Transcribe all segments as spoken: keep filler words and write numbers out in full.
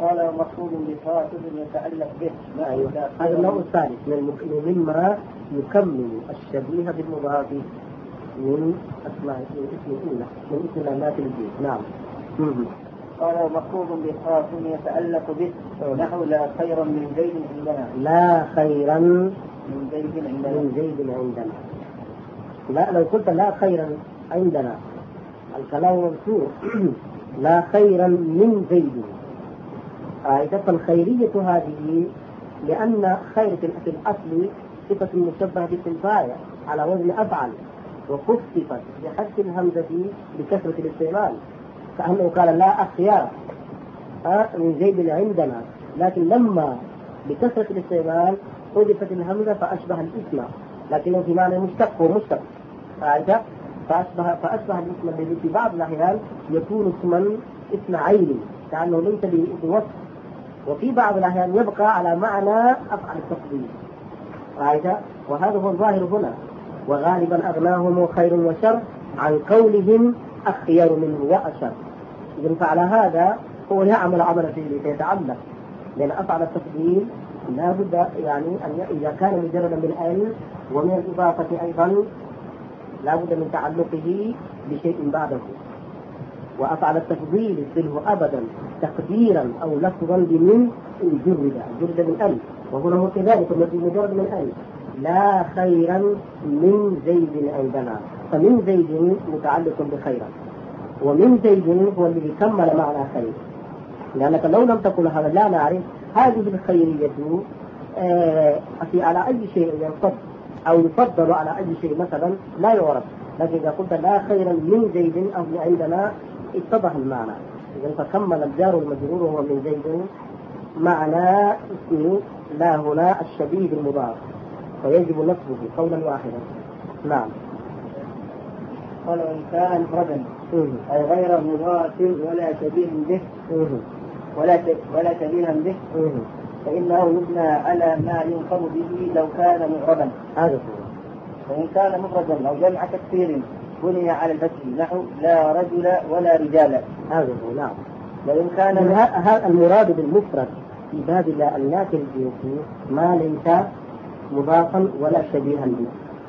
قال ومقصود بخاطب يتعلق به. أيوة. هذا النوع الثالث من مما يكمل الشبيه بالمضاف من أسماء اسم الأولى من اسم الأمات الجيد. نعم. قال ومقصود بخاطب يتعلق به نحو لا خيرا من زيد عندنا. لا خيرا من زيد عندنا. من زيد عندنا. لا لو قلت لا خيرا عندنا الكلام مذكور لا خيرا من زيد. إذا فالخيرية هذه لأن خير في الأصل صفة مشبهة بالفاعل على وزن أفعل وخففت بحذف الهمزة بكثرة الاستعمال كأنه قال لا أخيار من زيد عندنا، لكن لما بكثرة الاستعمال حذفت الهمزة فأشبه الاسم، لكنه في معنى مشتق ومشتق فأشبه فأشبه الاسم الذي في بعض الأحيان يكون اسما اسم عين كأنه ليس بوصف، وفي بعض الأحيان يبقى على معنى أفعل التفضيل. وهذا هو الظاهر هنا. وغالبا أغناهم خير وشر عن قولهم أخير منه وأشر. إذن فعلى هذا هو يعمل عمل فيه ليتعلق، لأن أفعل التفضيل لا بد يعني أن إذا كان مجردا من ال ومن الإضافة أيضا لا بد من تعلقه بشيء بعده. وأفعل التفضيل يصله أبدا تقديرا أو لفظا بمن جرد جرد من ال، وهنا هو كذلك الذي مجرد من ال لا خيرا من زيد عندنا، فمن زيد متعلق بخيرا، ومن زيد هو الذي كمل معنى خير، لأنك لو لم تقل هذا لا نعرف هذه الخيرية آه في على أي شيء ينصب أو يفضل على أي شيء مثلا لا يعرف، لكن إذا قلت لا خيرا من زيد أو عندنا اتضح المعنى. إذا فكمل الجار والمجرور وهو من زيد معنى اسمه لا هنا الشبيه بالمضاف فيجب نصبه قولا واحدا. نعم. قال وإن كان مفردا أي غير مضاف ولا شبيه به ولا ولا شبيها به فإنه يبنى على ما ينصب به لو كان معربا. هذا هو. وإن كان مفردا أو جمع تكسير بني على الفتح نحو لا رجل ولا رجال. هذا هو. نعم. وإن كان هذا المراد بالمفرد في باب الناس الجنسي ما ليس مضافا ولا شبيها به،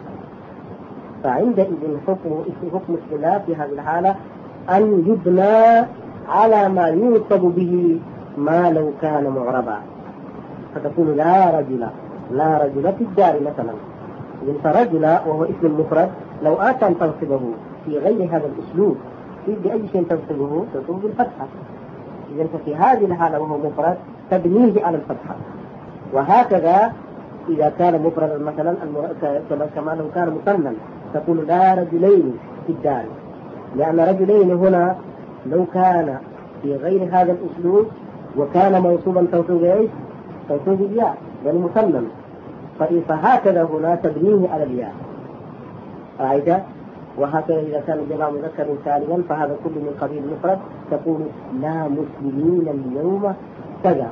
فعندئذ حكم حكم الخلاف في هذه الحالة أن يبنى على ما ينصب به ما لو كان معربا، فتقول لا رجل لا رجل في الدار مثلا، فرجل وهو اسم مفرد لو آتى أن تنصبه في غير هذا الأسلوب في بأي شيء تنصبه تنصب بالفتحة. إذن ففي هذه الحالة وهو مفرد تبنيه على الفتحة. وهكذا إذا كان مفردا مثلا كما لو كان مثنى تقول لا رجلين في الدار، لأن رجلين هنا لو كان في غير هذا الأسلوب وكان موصوبا توصيب ايش؟ توصيب الياء يعني مثنى، فهكذا هنا تبنيه على الياء. قاعدة. وهكذا إذا كان جمع مذكر سالما فهذا كله من قبيل المفرد تقول لا مسلمين اليوم كذا.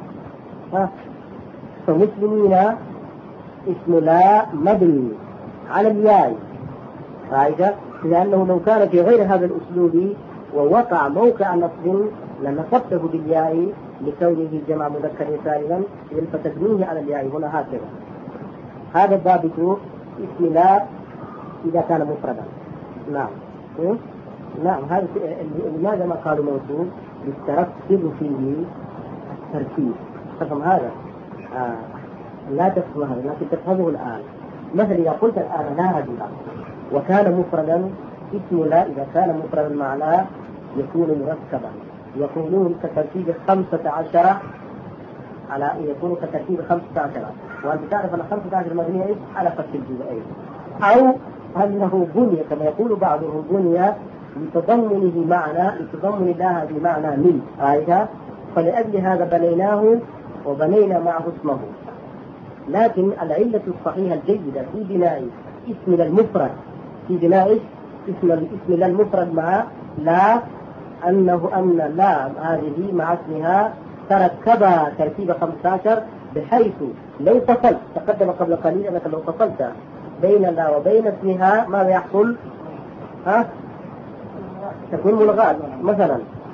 فمسلمين اسم لا مبني على الياء قاعدة، لأنه لو كان في غير هذا الأسلوب ووقع موقع نصب لنصبته بالياء لكونه جمع مذكر سالما فتبنيه على الياء هنا هكذا. هذا الضابط اسم لا إذا كان مفردا. نعم. نعم. هذا لماذا ما قالوا موصول؟ للتركز فيه التركيز. تفهم هذا؟ آه. لا تفهم هذا لكن تفهمه الآن. مثلا إذا قلت الآن لا رجل وكان مفردا اسم لا إذا كان مفردا مع لا يكون مركبا، يقولون كتركيب خمسة عشر على يكون كتركيب خمسة عشر، وأنت تعرف أن خمسة عشر مبنية إيش؟ على فتح الجزئين، أو أنه بني كما يقول بعضهم بني لتضمنه معنى لتضمن الله بمعنى من آية، فلأجل هذا بنيناه وبنينا معه اسمه. لكن العلة الصحيحة الجيدة في بناء اسم المفرد في بناء اسم الاسم المفرد مع لا أنه أن لا هذه مع اسمها تركبها تركيب خمسة عشر، بحيث لو فصلت تقدم قبل قليل أنك لو فصلت بين لا وبين اسمها ماذا يحصل؟ ها؟ تكون ملغاة مثلا.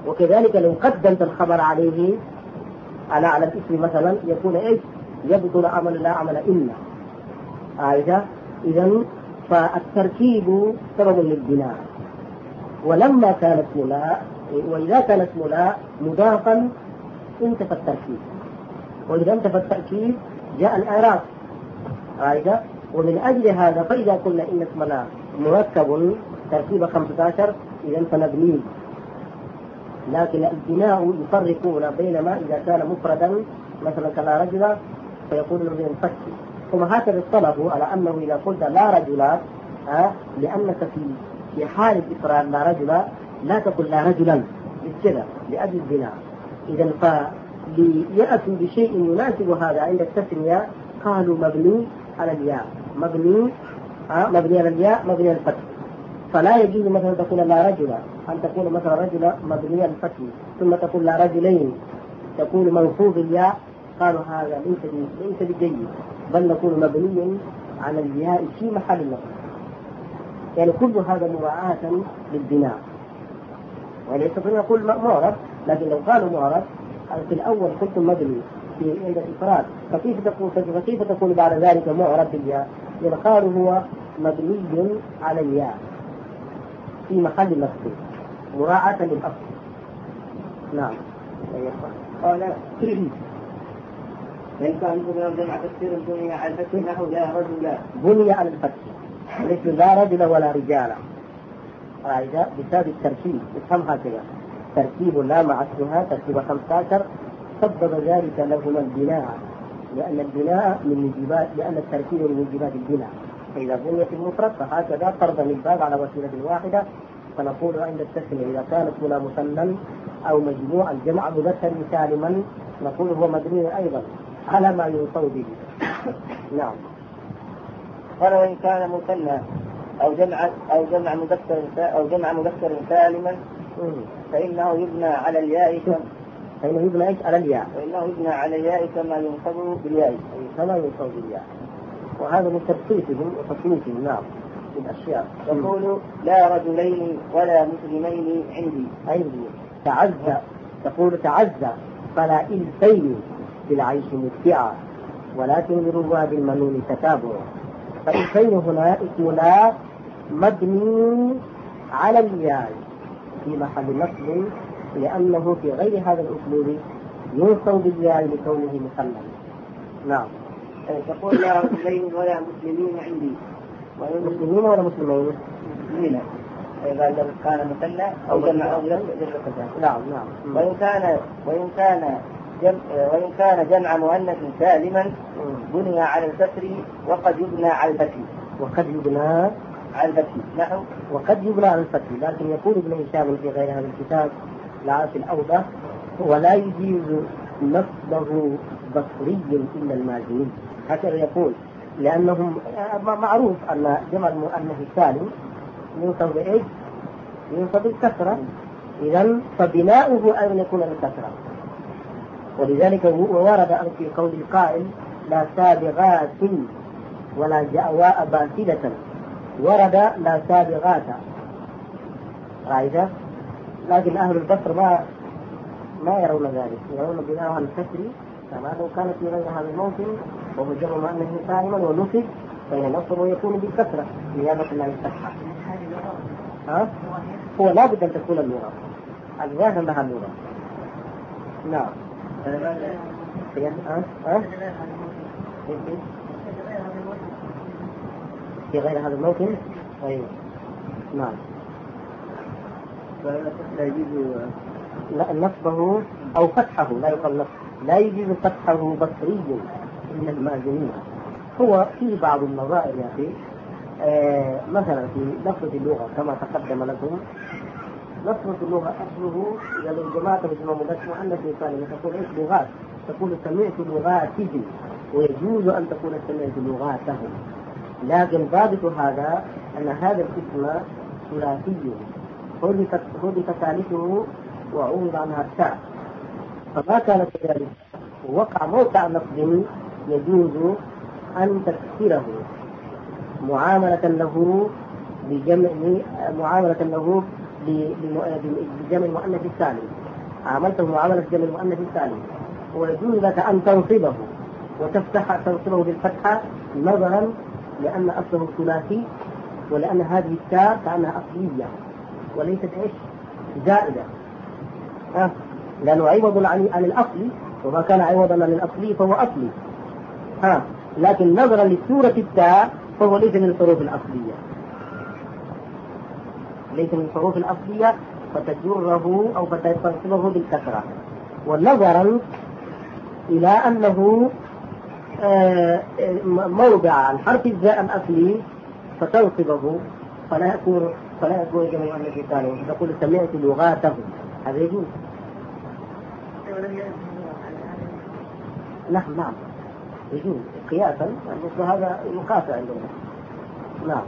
وكذلك لو قدمت الخبر عليه على على الاسم مثلا يكون ايش؟ يبطل عمل لا عمل إلا. هذا إذا فالتركيب سبب للبناء. ولما كان اسم لا، وإذا كان اسم لا مضافا انتفى التركيب، وإذا انتفى التركيب جاء الإعراب. هذا ومن أجل هذا فإذا قلنا إن اسم لا مركب تركيب خمسة عشر إذا فمبني. لكن البناء يفرقون بين ما إذا كان مفردا مثلا كلا رجل فيقول له بالفتح. ثم هكذا اصطلحوا على أنه إذا قلت لا رجلات أه لأنك في في حال الإفراد لا رجل لا تقل لا رجلا كذا لأجل البناء. إذا فليأتوا بشيء يناسب هذا عند التثنية قالوا مبني على الياء، مبني أه مبني على الياء مبني على الفتح. فلا يجوز مثلا تقول لا رجل أن تقول مثلا رجل مبني على الفتح ثم تقول لا رجلين تقول منصوب الياء. قالوا هذا ليس ليس بجيد، بل نقول مبني على الياء في محل النصب. يعني كل هذا مراعاة للبناء. وليس نقول معرب، لكن لو قالوا معرب في الأول قلتم مبني في عند الإفراد فكيف تقول فكيف تقول بعد ذلك معرب بالياء؟ يعني قالوا هو مبني على الياء في محل النصب مراعاة للأصل. نعم. قال فإن كان بني جمع تكسير بني على الفتح نحو لا رجل. بني على الفتح مثل لا رجل ولا رجال. هذا بسبب التركيب. افهم هكذا تركيب لا مع اسمها تركيب خمسة عشر سبب ذلك لهما البناء، لأن البناء من موجبات لأن التركيب من موجبات البناء. فإذا بنيت المفرد فهكذا فرضا الباب على وسيلة واحدة. فنقول عند التثنية إذا كانت هنا مثنى أو مجموع الجمع مذكر سالما نقول هو مبني أيضا على ما يوصل به. نعم. قال وإن كان مثنى أو جمع أو جمع مذكر أو جمع مذكر سالما فإنه يبنى على الياء فإنه يبنى إيش على الياء فإنه يبنى على الياء كما ينصب بالياء كما ينصب بالياء. وهذا من ترتيبهم وتصنيفهم. نعم. الأشياء تقول لا رجلين ولا مسلمين عندي عندي تعزى تقول تعزى فلا إلفين بالعيش متبعا ولكن لرواد المنون تتابع. فإلفين هنا اسم لا مبني على الياء في محل نصب لأنه في غير هذا الأسلوب ينصب بالياء لكونه مثنى. نعم. تقول لا رجلين ولا مسلمين عندي. مسلمين ولا مسلمين؟ مسلمين. إذا كان مثنى أو جمع أو جمع. نعم نعم. وإن كان وإن كان جمع وإن كان جمع مؤنث سالما بني على الكسر وقد يبنى على الفتح. وقد يبنى على الفتح. نحو وقد يبنى على الفتح. لكن يقول ابن هشام في غير هذا الكتاب لا في الأوضح ولا يجيز نصبه بصري إلا المازني. هكذا يقول لأنهم معروف أن جمع المؤنث السالم ينصب بإيش؟ ينصب بالكسرة. إذن فبناؤه أن يكون بالكسرة. ولذلك ورد في قول القائل لا سابغات ولا جأواء باسدة. ورد لا سابغات رأيت. لكن أهل البصر ما ما يرون ذلك، يرون بناء عن الكسر كما لو كانت في غير هذا الموطن وهو جمع مؤنث سالما ونصب فإن نصبه يكون بالكسرة نيابة عن الفتحة. ها؟ هو لا بد أن تكون اللغة الظاهر لها اللغة. نعم. أه؟ في غير هذا الموطن. أيوة. نعم. لا يجوز نصبه أو فتحه لا يقال نصب لا يجوز فتحه بصري إلا المازنين. هو في بعض النظائر يا أخي آه مثلا في لفظة اللغة كما تقدم لكم لفظة اللغة أصله إذا لو جماعة بجمع مذكر مؤنث سالم تقول إيش لغات تقول سمعت لغاتهم ويجوز أن تقول سمعت لغاتهم. لكن ضابط هذا أن هذا الاسم ثلاثي حذف ثالثه وعوض عنها التاء فما كان كذلك وقع موقع نصب يجوز أن تكسره معاملة له بجمع معاملة له بجمع المؤنث السالم، عاملته معاملة جمع المؤنث السالم، ويجوز لك أن تنصبه وتفتح تنصبه بالفتحة نظرا لأن أصله ثلاثي، ولأن هذه التاء كأنها أصلية وليست إيش زائدة، أه؟ لأنه عوض عن عن الأصل، وما كان عوضا عن الأصلي فهو أصلي، ها، لكن نظرا لسورة التاء فهو ليس من الحروف الأصلية، ليس من الحروف الأصلية فتجره أو فتنصبه بالكسرة، ونظرا إلى أنه موضع الحرف الزاء الأصلي فتنصبه فلا يكون فلا يكون جمع المؤنث السالم، تقول سمعت لغاته، هذا يجوز. نعم نعم يجوز قياسا، مثل هذا يقاس عندنا. نعم.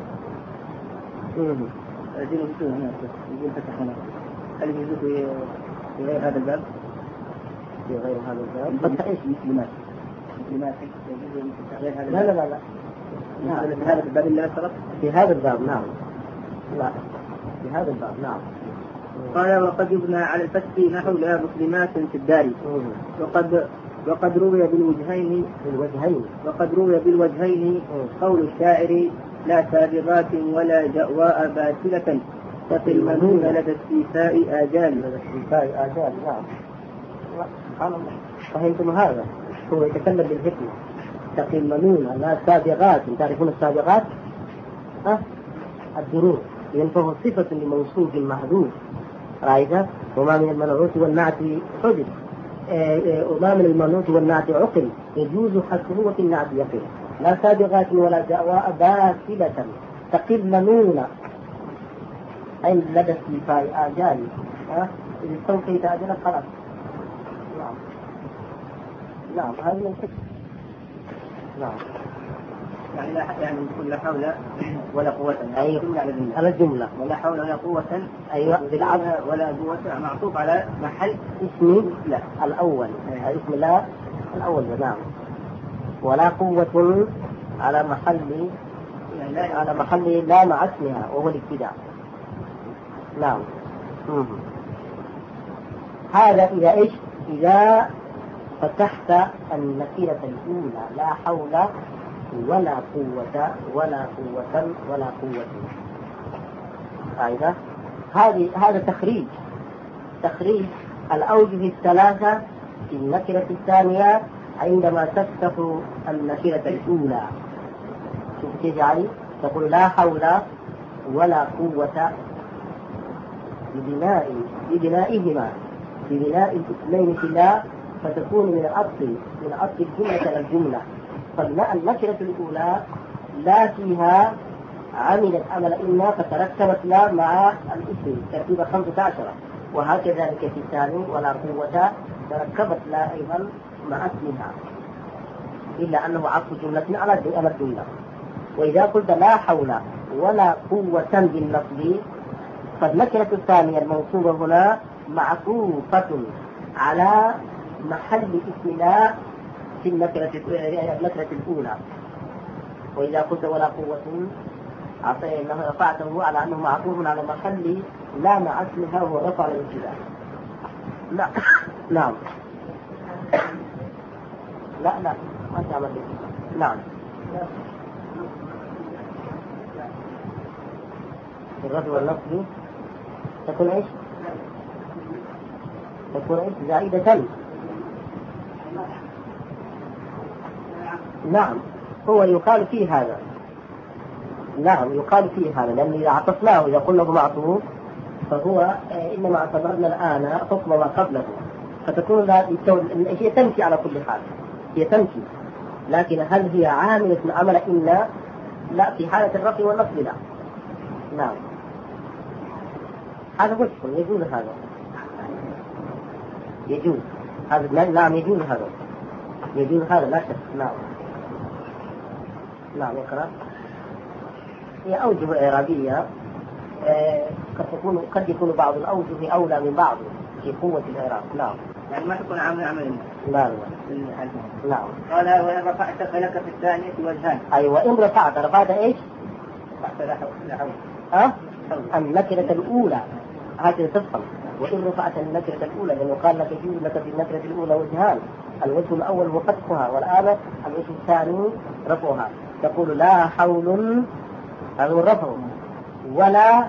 يقول فتح هنا، هل يجوز في غير هذا الباب؟ في غير هذا الباب؟ فتح ايش؟ مسلمات. مسلمات يجوز غير هذا الباب؟ لا لا لا لا. نعم. في هذا الباب اللي أشرت؟ في هذا الباب نعم. لا. في هذا الباب نعم. قال وقد يبنى على الفتح نحو لا مسلمات في الدار، وقد وقد روي بالوجهين بالوجهين وقد روي بالوجهين قول الشاعر لا سابغات ولا جأواء باسلة تقي المنون لدى استيفاء آجال. لدى استيفاء آجال نعم. سبحان الله. فهمتم هذا؟ هو يتكلم بالحكمة. تقي المنون لا سابغات، تعرفون السابغات؟ ها؟ الدروس، ينفه صفة لموصوف محذوف، رأيت؟ وما من المنعوت والنعت حدث، وما من المنعوت والنعت عقل، يجوز حسروة النعت يقل. لا سابغات ولا جأواء باسلة تقي المنون أي لدى استيفاء آجال، ها؟ إذا استوفيت آجالك خلاص. نعم نعم هذه من الحكمة. نعم يعني لا يعني نقول لا حول ولا قوة. أيوة على الجملة. ولا حول ولا قوة. أيوة بالعكس. ولا قوة معطوف على محل اسم لا الأول. أيوة. اسم لا الأول نعم. ولا قوة على محل يعني على محل لا مع اسمها وهو الابتداء. نعم. مم. هذا إذا إيش؟ إذا فتحت النكرة الأولى لا حول ولا قوة ولا قوة ولا قوة. أيضا هذه هذا تخريج تخريج الأوجه الثلاثة في النكرة الثانية عندما تفتح النكرة الأولى. شوف كيف يعني؟ تقول لا حول ولا قوة ببناء ببنائهما ببناء الاثنين في لا، فتكون من الأصل من أصل الجملة إلى الجملة. فالنكرة الأولى لا فيها عملت عمل إن فتركبت لا مع الاسم ترتيب خمسة عشر، وهكذا في الثاني ولا قوة تركبت لا أيضا مع اسمها، إلا أنه عطف جملة على الجملة. وإذا قلت لا حول ولا قوة باللفظ فالنكرة الثانية الموصوبة هنا معطوفة على محل اسم لا في النكرة النكرة الأولى. وإذا قلت ولا قوة أنه رفعته على أنه معطوف على محل لا مع اسمها وهو رفع الابتداء. لا نعم لا لا ما تعمل به. نعم الرد واللفظ تكون ايش؟ تكون ايش؟ زائدة. نعم هو يقال فيه هذا. نعم يقال فيه هذا، لأن إذا عطفناه إذا قلنا معطوف فهو إنما اعتبرنا الآن حكم ما قبله، فتكون هي تمشي على كل حال، هي تمشي، لكن هل هي عاملة عمل إلا؟ لا، في حالة الرفع والنصب لا. نعم هذا وجه يجوز، هذا يجوز هذا. نعم يجوز هذا، يجوز هذا لا شك. نعم نعم يقرأ. هي أوجه إعرابية آه قد تكون قد يكون بعض الأوجه أولى من بعض في قوة الإعراب. نعم يعني ما تكون عامل عمل. لا لا نعم. قال وإن رفعت فلك في الثانية وجهان. أيوة إن رفعت رفعت إيش؟ رفعت لا حول. ها؟ النكرة الأولى هكذا تفهم. وإن رفعت النكرة الأولى لأنه قال لك يجوز لك في النكرة الأولى وجهان، الوجه الأول هو فتحها، والآن الوجه الثاني رفعها. تقول لا حول، هذا هو الرفع، ولا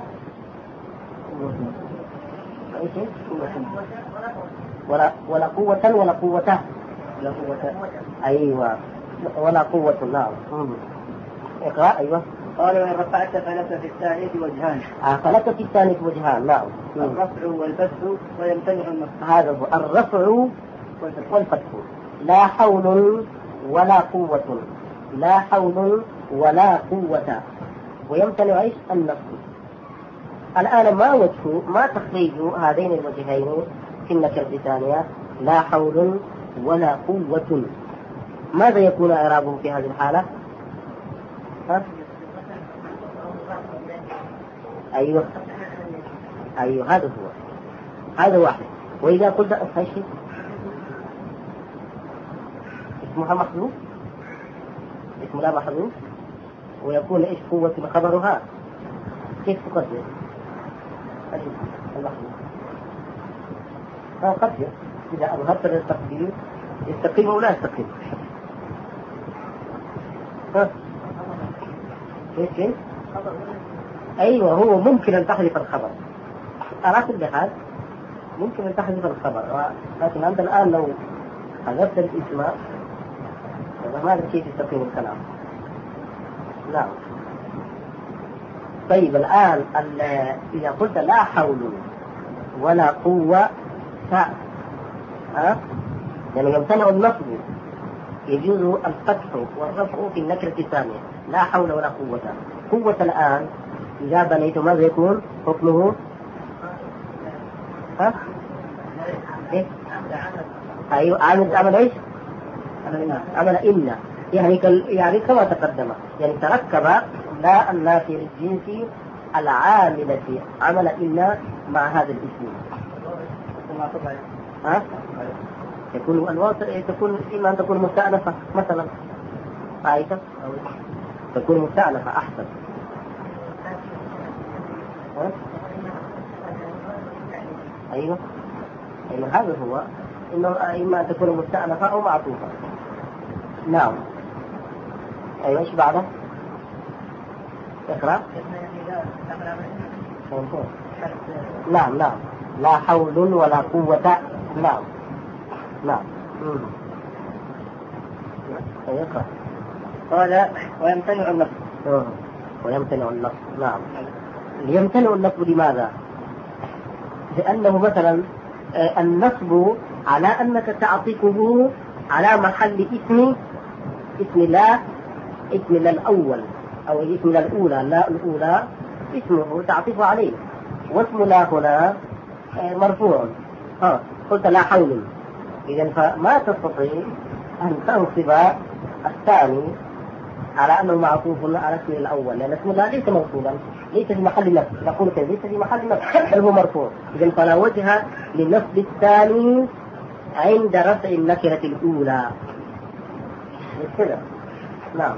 ولا ولا قوة ولا قوته لا قوة. أيوة ولا قوة. نعم. اقرأ. أيوة. قال وإن رفعت فلك في الثانية وجهان. آه فلك في الثانية وجهان. نعم. الرفع والفتح ويمتنع النصب. هذا هو الرفع والفتح. لا حول ولا قوة، لا حول ولا قوة، ويمتنع ايش؟ النصب. الآن ما وجه ما تخريج هذين الوجهين في النكرة الثانية لا حول ولا قوة؟ ماذا يكون إعرابه في هذه الحالة؟ ها؟ أيوة أيوة هذا هو، هذا واحد. وإذا قلت أصحيح اسمها محذوف، اسم لا محذوف، ويكون إيش قوة خبرها، كيف تقدر المحذوف؟ قدر إذا أظهرت التقدير يستقيم أو لا يستقيم. ها كيف كيف؟ أيوة هو ممكن أن تحذف الخبر على كل حال، ممكن أن تحذف الخبر، لكن أنت الآن لو حذفت الاسم ماذا كيف يستقيم الكلام؟ نعم. طيب الآن إذا قلت لا حول ولا قوة ها أه؟ يعني يمتنع النصب، يجوز الفتح والرفع في النكرة الثانية لا حول ولا قوة. قوة الآن إذا بنيت ماذا يكون حكمه؟ ها؟ إيه؟ أيوة عمل عمل إيش؟ عمل إن، يعني كال يعني كما تقدم، يعني تركب لا النافية للجنس العاملة عمل إن مع هذا الاسم. ها؟ يكون الواو تكون إما أن تكون مستأنفة مثلا، عايزة تكون مستأنفة أحسن. ها؟ أيوة أيوة هذا هو، إنه إما أن تكون مستأنفة أو معطوفة. نعم. أيوة إيش بعده؟ اقرأ. نعم نعم لا حول ولا قوة. نعم نعم. يقرأ. قال ويمتنع النصب. ويمتنع النصب. نعم. يمتنع النصب لماذا؟ لأنه مثلا النصب على أنك تعطفه على محل اسم اسم لا اسم لا الأول أو اسم لا الأولى، لا الأولى اسمه تعطف عليه، واسم لا هنا مرفوع. ها قلت لا حول، إذن فما تستطيع أن تنصب الثاني على أنه معطوف على اسم الأول، لأن اسم الله ليس موصولا، ليس في محل نفس، نقول كذا ليس في محل نفس بل هو مرفوع. إذن فلا وجه للنصب الثاني عند رفع النكرة الأولى. كذا. نعم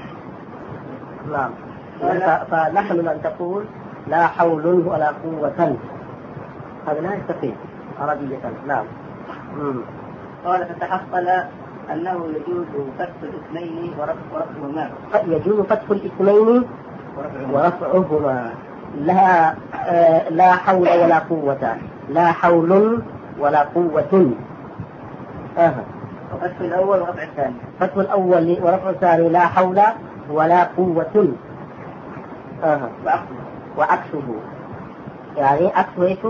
نعم. فنحن أن تقول لا حول ولا قوة، هذا لا يستقيم عربية. نعم. قال فتحصل أنه يجوز فتح الاسمين ورفعهما. يجوز فتح الاسمين ورفعهما. لا آه لا حول ولا قوة، لا حول ولا قوة. آه. وفتح الأول ورفع الثاني. فتح الأول ورفع الثاني لا حول ولا قوة. آه. وعكسه يعني عكسه ايش؟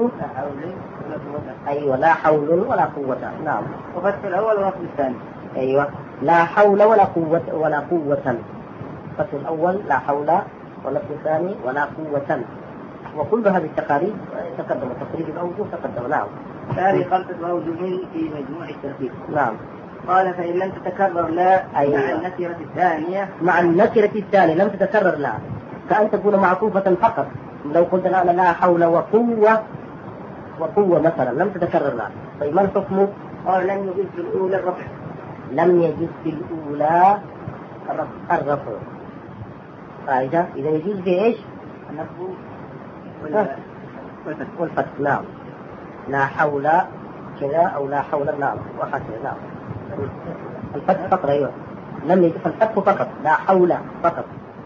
ايوه لا حول ولا قوة. نعم. وفتح الأول ورفع الثاني. ايوه لا حول ولا قوة ولا قوة. فتح الأول لا حول، والفتح الثاني ولا قوة. وكل هذه التقارير تقدم، تقريب الأوجه تقدم. نعم. هذه خمسة أوجه في مجموع الترتيب. نعم. قال فإن لم تتكرر لا أيوة. مع النكرة الثانية مع النكرة الثانية لم تتكرر لا، كأن تكون معطوفة فقط. لو قلت الآن لا حول وقوة وقوة مثلا لم تتكرر لا، طيب ما الحكم؟ قال لم يجوز في الأولى الرفع. لم يجوز في الأولى الرفع. الرفع. فإذا إذا يجوز في إيش؟ النصب والفتح. نعم، لا حول كذا أو لا حول. نعم، وهكذا. نعم، الفتح فقط. أيوة، لم يجف الفتح فقط، لا حول فقط.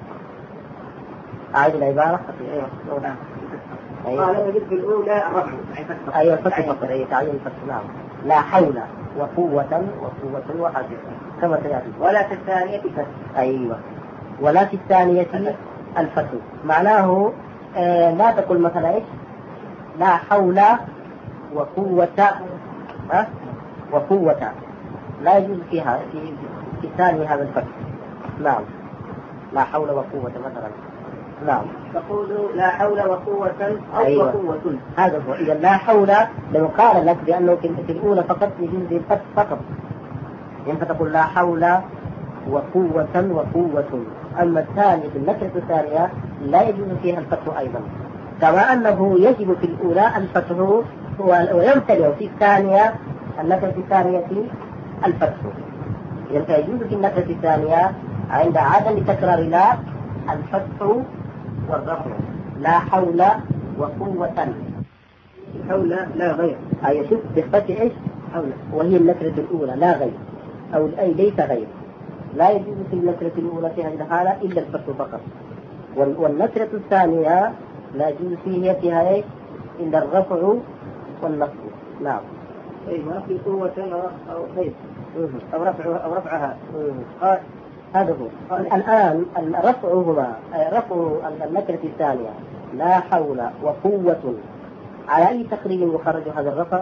أعيد العبارة. أيوة، أيوة. في الأولى رفع. أيوة، الفتح فقط. أيوة، تعين الفتح. نعم، لا حول وقوة وقوة وهكذا كما سيأتي. ولا في الثانية فتح. أيوة، ولا في الثانية الفتح. معناه آه لا تقول مثلا إيش لا حول وقوة أه؟ وقوة، لا يجوز فيها في في الثانية هذا الفتح. نعم، لا حول وقوة مثلا. نعم، تقول لا حول وقوة أو أيوة. وقوة. هذا هو. إذا لا حول لو قال لك بأنه في الأولى فقط يجوز الفتح فقط، يعني فتقول لا حول وقوة وقوة. أما الثانية في النكرة الثانية لا يجوز فيها الفتح أيضا، كما أنه يجب في الأولى الفتح ويمتنع في الثانية النكرة الثانية الفتح. إذا يجوز في النكرة الثانية عند عدم تكرار لا الفتح والرفع. لا حول وقوة. حول لا غير. أي شوف بالفتح إيش حول، وهي النكرة الأولى لا غير، أو أي ليس غير. لا يجوز في النكرة الأولى في هذه الحالة إلا الفتح فقط، والنكرة الثانية لا يجوز فيها فيها إيش إلا الرفع والنصب. نعم، أي ما في قوة أو خير أو رفع أو رفعها. قال هذا هو. الآن الرفع هما رفع النكرة الثانية لا حول وقوة، على أي تقريب يخرج هذا الرفع؟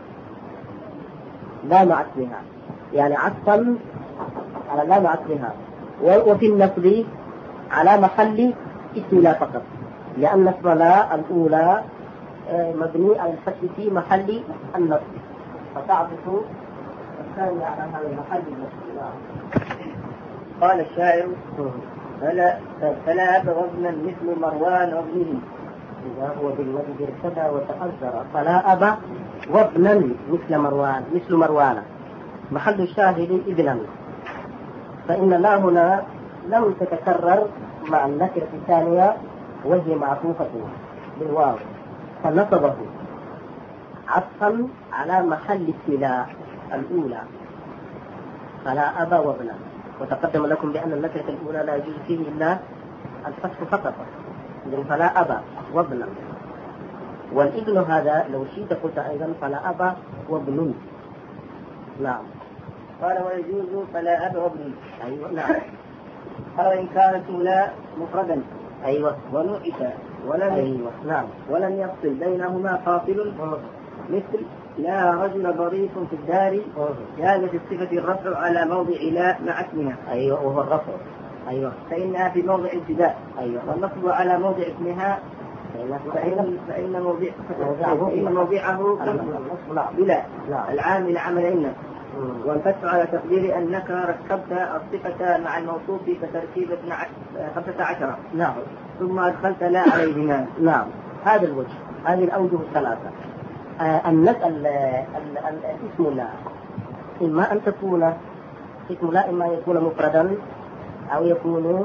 لا مع اسمها، يعني عطفا على لا مع اسمها. وفي النصب على محل اسم لا فقط، لأن اسم لا الأولى مبني على الفتح في محل النصب، فتعطف الثانية على هذا المحل النصب. قال الشاعر فلا فلا أب وزنا مثل مروان وابنه إذا هو بالوجه ارتدى وتأثر. فلا أب وابنا مثل مروان مثل مروان، محل الشاهد ابنا، فإن لا هنا لم تتكرر مع النكرة الثانية وهي معطوفة بالواو، فنصبه عطفا على محل السلاح الأولى فلا أب وابنا. وتقدم لكم بأن النكرة الأولى لا يجوز فيه إلا الفتح فقط، إذن فلا أب وابنا. والابن هذا لو شئت قلت أيضا فلا أب وابن. نعم، قال ويجوز فلا أب وابن. أيوة. نعم، قال إن كانت لا مفردا. أيوة، ونعت ولم أيوة. نعم، ولم يفصل بينهما فاصل، مثل لا رجل ظريف في الدار، جاز في الصفة الرفع على موضع لا مع اسمها. أيوة، وهو الرفع. أيوة، فإنها في موضع ابتداء. أيوة، والنصب على موضع اسمها، فإن فإن موضع فإن موضعه بلا العامل عملين. والفتح على تقدير أنك ركبت الصفة مع الموصوف كتركيبة خمسة عشر. نعم، ثم أدخلت لا عليهما. نعم، هذا الوجه، هذه الأوجه الثلاثة. آه النسأل الاسم لا إما أن تكون اسم لا إما يكون مفردا أو يكون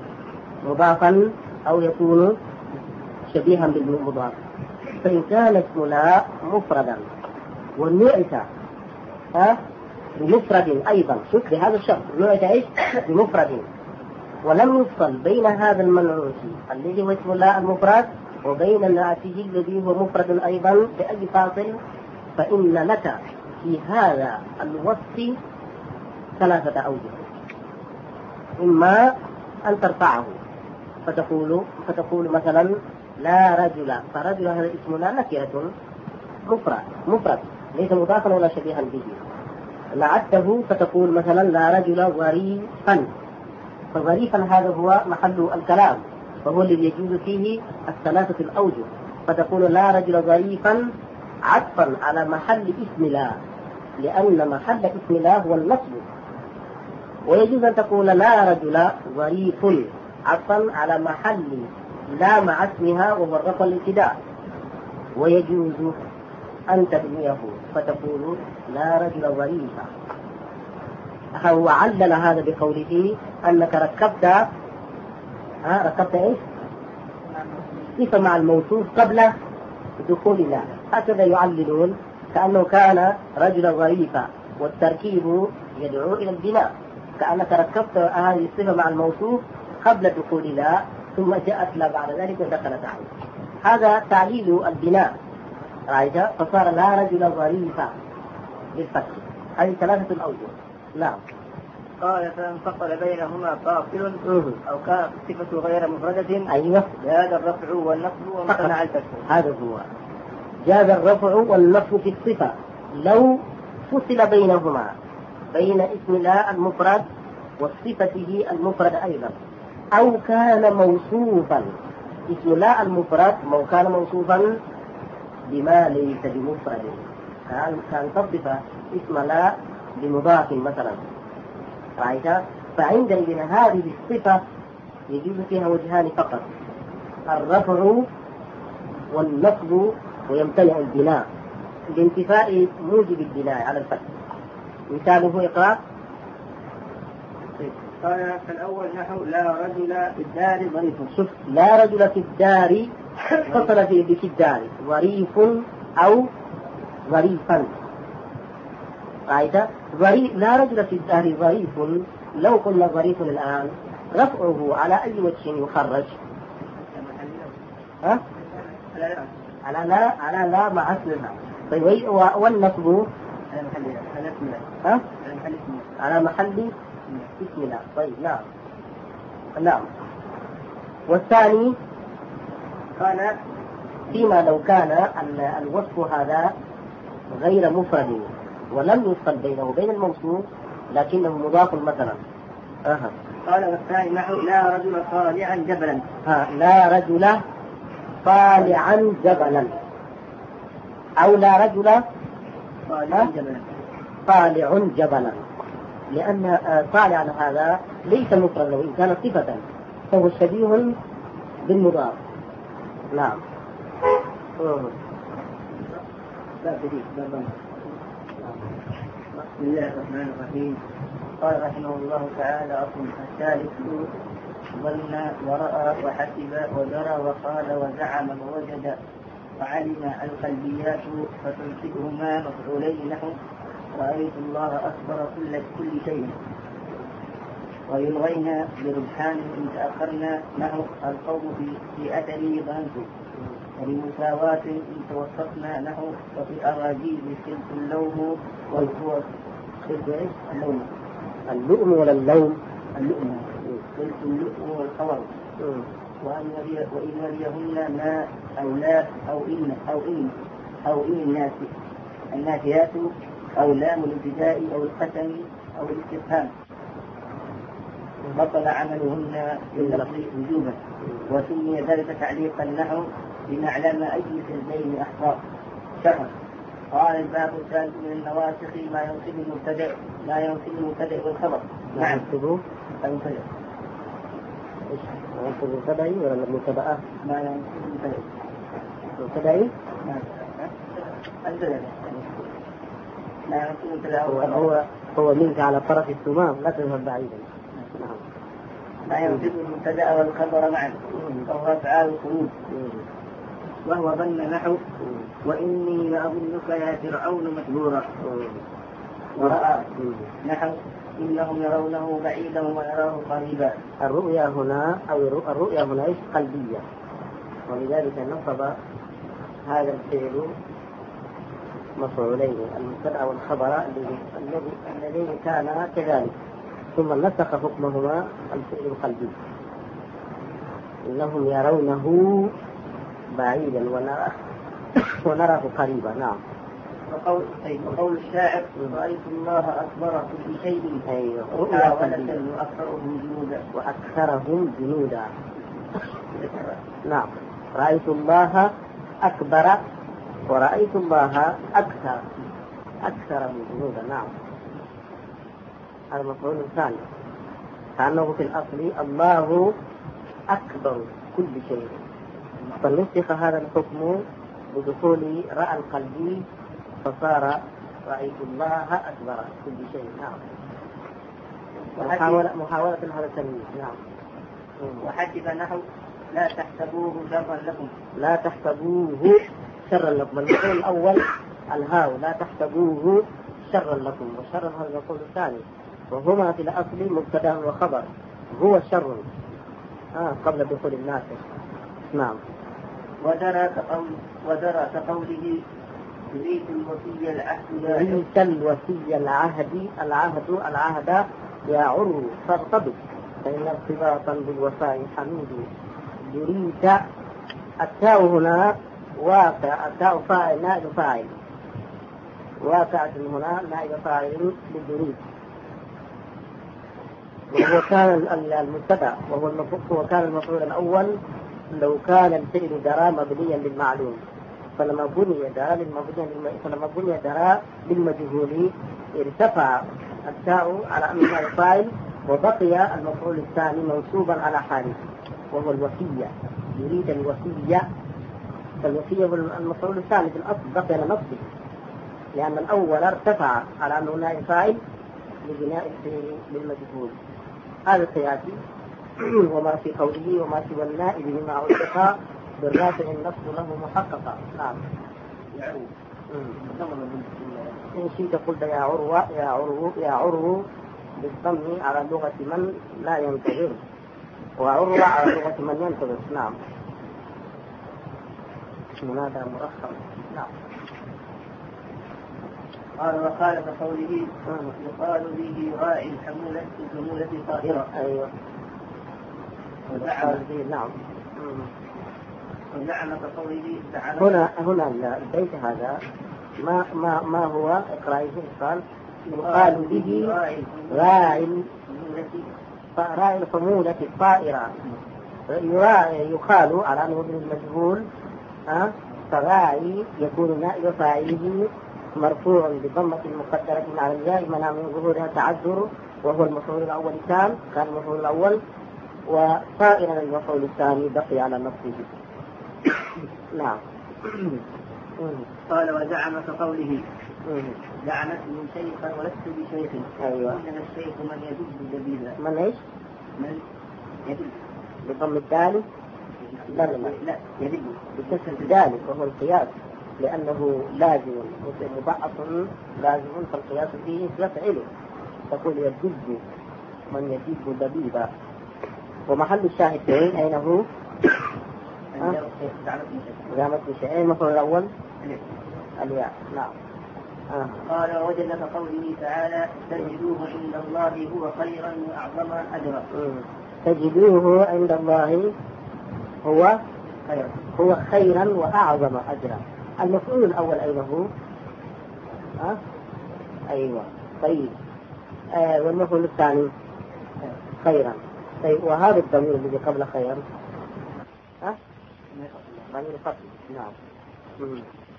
مضافا أو يكون شبيها بالمضاف. فإن كان اسم لا مفردا ونعت ها بمفرد أيضا، شوف بهذا الشرط نعت إيش بمفرد، ولم يفصل بين هذا المنعوت الذي هو اسم لا المفرد وبين نعته الذي هو مفرد أيضا بأي فاصل، فإن لك في هذا الوصف ثلاثة أوجه. إما أن ترفعه فتقول فتقول مثلا لا رجل، فرجل هذا اسم لا نكرة مفرد مفرد ليس مضافا ولا شبيها به. نعته فتقول مثلا لا رجل ظريفا، فظريفا هذا هو محل الكلام وهو الذي يجوز فيه الثلاثة الأوجه. فتقول لا رجل ظريفا عطفا على محل اسم لا، لأن محل اسم لا هو النصب. ويجوز أن تقول لا رجل ظريف عطفا على محل لا مع اسمها وهو الرفع الابتداء. ويجوز أن تبنيه فتقول لا رجل ظريفا. هو علل هذا بقوله أنك ركبت ها ركبت إيش الصفة مع الموصوف قبل دخول لا. هكذا يعللون كأنه كان رجلا ظريفا والتركيب يدعو إلى البناء، كأنك ركبت هذه الصفة مع الموصوف قبل دخول لا ثم جاءت لا بعد ذلك ودخلت عليه. هذا تعليل البناء، رأيت؟ فصار لا رجل ظريفا بالفتح. هذه ثلاثة الأوجه. نعم. قال فانفصل بينهما فاصل أو كانت الصفة غير مفردة. أيوة. هذا الرفع والنصب وامتنع الفتح. هذا هو جاز الرفع والنصب في الصفة لو فصل بينهما، بين اسم لا المفرد وصفته المفرد أيضا، أو كان موصوفا. اسم لا المفرد مو كان موصوفا بما ليس بمفرد، كان كان تصف اسم لا بمضاف مثلا، رأيت؟ فعندئذ هذه الصفة يجوز فيها وجهان فقط، الرفع والنصب، ويمتنع البناء بانتفاء موجب البناء على الفتح. مثاله اقرأ. قال فالأول نحو لا رجل في الدار ظريف. شوف، لا رجل في الدار اتصل في في الدار ظريف أو ظريفا، رأيت؟ ظريف لا رجل في الدار ظريف، لو قلنا ظريف الآن رفعه على أي وجه يخرج؟ ها؟ على لا على لا مع اسمها. طيب والنصب ها؟ على محل اسم لا. طيب نعم نعم. والثاني قال فيما لو كان الوصف هذا غير مفرد ولم يفصل بينه وبين الموصوف لكنه مضاف مثلا. أه. قال والثاني نحو لا رجل طالعا جبلا. ها، لا رجل طالعا جبلا، أو لا رجل طالعا جبلا طالع جبلا، لأن طالعا هذا ليس مفردا وإن كان صفة فهو شبيه بالمضاف. نعم. بسم الله الرحمن الرحيم. قال رحمه الله تعالى أصل الثالث ظن ورأى وحسب ودرى وقال وزعم ووجد وعلم القلبيات فتنسبهما مفعولين نحو رأيت الله أكبر كل كل شيء، ويلغينا برجحان إن تأخرنا نحو القوم في في أثري ظننت، ولمساواة إن توسطنا نحو وفي الأراجيل سلك اللوم والقوة سلك اللوم اللؤم ولا اللوم؟ اللؤم سلك اللؤم والخور، وأن وإن وليهن ما أو لا أو إن أو إن أو إن الناس النافيات أو لام الابتداء أو القسم أو الاستفهام بطل عملهن باللفظ وجوبا، وسمي ذلك تعليقا نحو لنعلم أي سلمين أحقا شرع. قال الباب الثالث من النواسخ ما ينصب المبتدع ما ينصب المبتدع والخبر. نعم. المبتدع ايش؟ ينصب المبتدع ولا المبتدأ؟ ما ينصب المبتدع. المبتدع؟ نعم. المبتدع. ما ينصب المبتدع هو هو هو منك على طرف الثمام، لا تذهب بعيدا. نعم. ما ينصب المبتدع والخبر معا وهو أفعال القلوب، وهو ظن نحو وإني لأظنك يا فرعون مجبورا، ورأى نحو إنهم يرونه بعيدا ويراه قريبا. الرؤيا هنا أو الرؤيا هنا إيش؟ قلبية، ولذلك نصب هذا الفعل مفعولين المبتدأ والخبر الذين كانا كذلك، ثم نسخ حكمهما الفعل القلبي إنهم يرونه بعيدا ونراه ونراه قريبا. نعم. وقول, وقول الشاعر رأيت الله أكبر كل شيء رؤيا قلبية وأكثرهم جنودا وأكثرهم جنودا. نعم. رأيت الله أكبر ورأيت الله أكثر أكثر من جنودا. نعم. هذا مفعول ثاني، كأنه في الأصل الله أكبر كل شيء، فنسخ هذا الحكم بدخول رأى القلبي فصار رأيت الله أكبر كل شيء. نعم. محاولة محاولة هذا التمييز. نعم. وحسب نحو لا تحسبوه شرا لكم. لا تحسبوه شرا لكم. المفعول الأول الهاء لا تحسبوه شرا لكم، وشرا هذا المفعول الثاني، وهما في الأصل مبتدأ وخبر. هو شر آه قبل دخول الناس. نعم. ودرى كقول ودرى كقوله يريد الوصي العهد يريد الوصي العهد العهد العهد يا عرو فارتبط فإن ارتباطا بالوفاء حميد. يريد التاء هنا واقع، التاء فاعل نائب فاعل، واقعة هنا نائب فاعل لليريد، وهو كان المبتدأ وهو المفعول، وكان المفعول الأول لو كان الفعل درى مبنيا للمعلوم، فلما بني درى للمبني فلما بني درى للمجهول ارتفع التاء على أنه نائب فاعل، وبقي المفعول الثاني منصوبا على حاله وهو الوصية. يريد الوصية، فالوصية المفعول الثاني في الأصل بقي على نصبه، لأن الأول ارتفع على أنه نائب فاعل لبناء الفعل للمجهول. هذا القياسي وما في قوله وما سوى النائب مما علق بالرافع النصب له محققا. نعم. إن شئت قلت يا عروة يا عروة يا عروة بالضم على لغة من لا ينتظر، وعروة على لغة من ينتظر. نعم. منادى مرخص. نعم. قال وقال كقوله يقال به راعي الحمولة الحمولة طائرة. أيوة. وزعم نعم. وزعم كقوله هنا هنا البيت هذا ما ما ما هو إقرائه؟ قال يقال به راعي راعي الحمولة الطائرة، يقال على أنه ابن المجهول ها، فراعي يكون نائب فاعله مرفوع بضمة مقدرة على الياء منع من ظهورها تعذر، وهو المفعول الأول كان كان المفعول الأول، وطائرا المفعول الثاني بقي على نفسه. نعم. قال وزعم كقوله زعمتني شيخا ولست بشيخ. أيوة. إنما الشيخ من يدب دبيبا. من إيش؟ من يدب بضم الدال؟ لا لا لا, لا. يدب بكسر ذلك وهو القياس، لأنه لازم مضاعف لازم، فالقياس فيه يفعله، تقول يدب من يدب دبيبا. ومحل الشاهد فين أين هو؟ زعمتني شيء. أين المفعول الأول؟ الياء. نعم. آه. قال ووجد كقوله تعالى تجدوه عند الله هو خيرا وأعظم أجرا. تجدوه عند الله هو خيرا هو خيرا وأعظم أجرا. المفعول الأول أين هو؟ أه؟ أيوة. طيب آه والمفعول الثاني خيرا. طيب وهذا الضمير الذي قبل خيرا ها؟ أه؟ ضمير فصل. نعم. مم.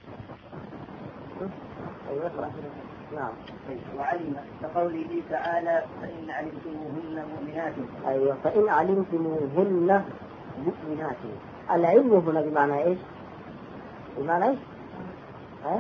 أيوة. نعم. وعلم كقوله تعالى فإن علمتموهن مؤمنات. أيوة. فإن علمتموهن مؤمنات. العلم هنا بمعنى إيش؟ بمعنى إيش؟ ها؟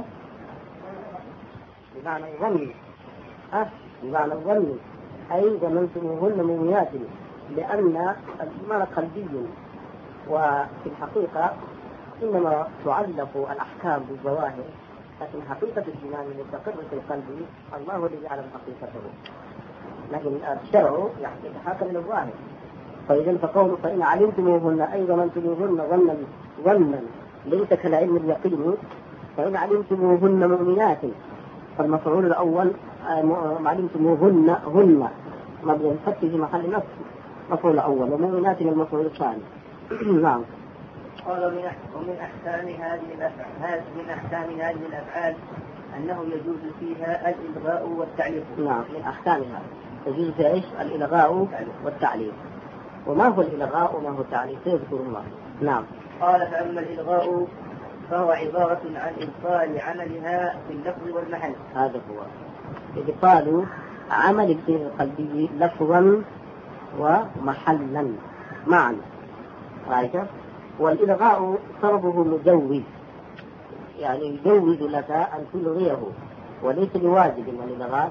بمعنى ظن. ها؟ بمعنى ظن، أي ظننتموهن مؤمنات، لأن الإيمان قلبي، وفي الحقيقة إنما تعلق الأحكام بالظواهر، لكن حقيقة الإيمان المستقر في القلب الله الذي يعلم حقيقته، لكن الشرع يتحاكم إلى الظاهر. فإذا فقول فإن علمتموهن أي ظننتموهن ظنا ظنا ليس كالعلم اليقين، فإن علمتموهن مؤمنات، فالمفعول الأول علمتموهن هن مبني الفتح في محل نصب مفعول الأول، ومؤمنات المفعول الثاني. نعم. قال ومن أحكام هذه الأفعال من أحكام هذه الأفعال أنه يجوز فيها الإلغاء والتعليق. نعم. من أحكامها يجوز فيها إيش؟ الإلغاء والتعليق. وما هو الإلغاء وما هو التعليق؟ يذكر الله. نعم. قال فأما الإلغاء فهو عبارة عن إبطال عملها في اللفظ والمحل. هذا هو إبطال عمل الدين القلبي لفظا ومحلا معا. رأيت؟ والإلغاء طلبه مجوز، يعني يجوز لك أن تلغيه، وليس بواجب الإلغاء،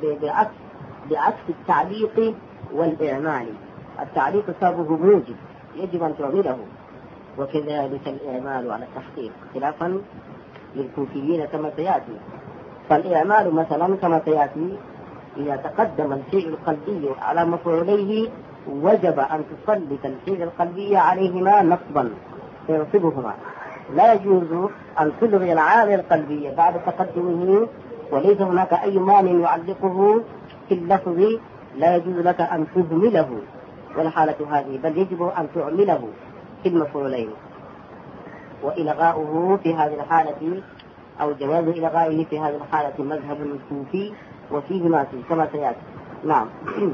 بعكس بعكس التعليق والإعمال. التعليق سببه موجب يجب أن تعمله، وكذلك الإعمال على التحقيق خلافا للكوفيين كما سيأتي. فالإعمال مثلا كما سيأتي إذا تقدم الفعل القلبي على مفعوليه وجب أن تسلط الفعل القلبي عليهما نصبا فينصبهما. لا يجوز أن تلغي العامل القلبي بعد تقدمه وليس هناك أي مانع يعلقه في اللفظ، لا يجوز لك أن تهمله والحالة هذه، بل يجب أن تعمله في المفعولين. وإلغاؤه في هذه الحالة أو جواز إلغائه في هذه الحالة مذهب الكوفي وفيه ما فيه كما سيأتي. نعم.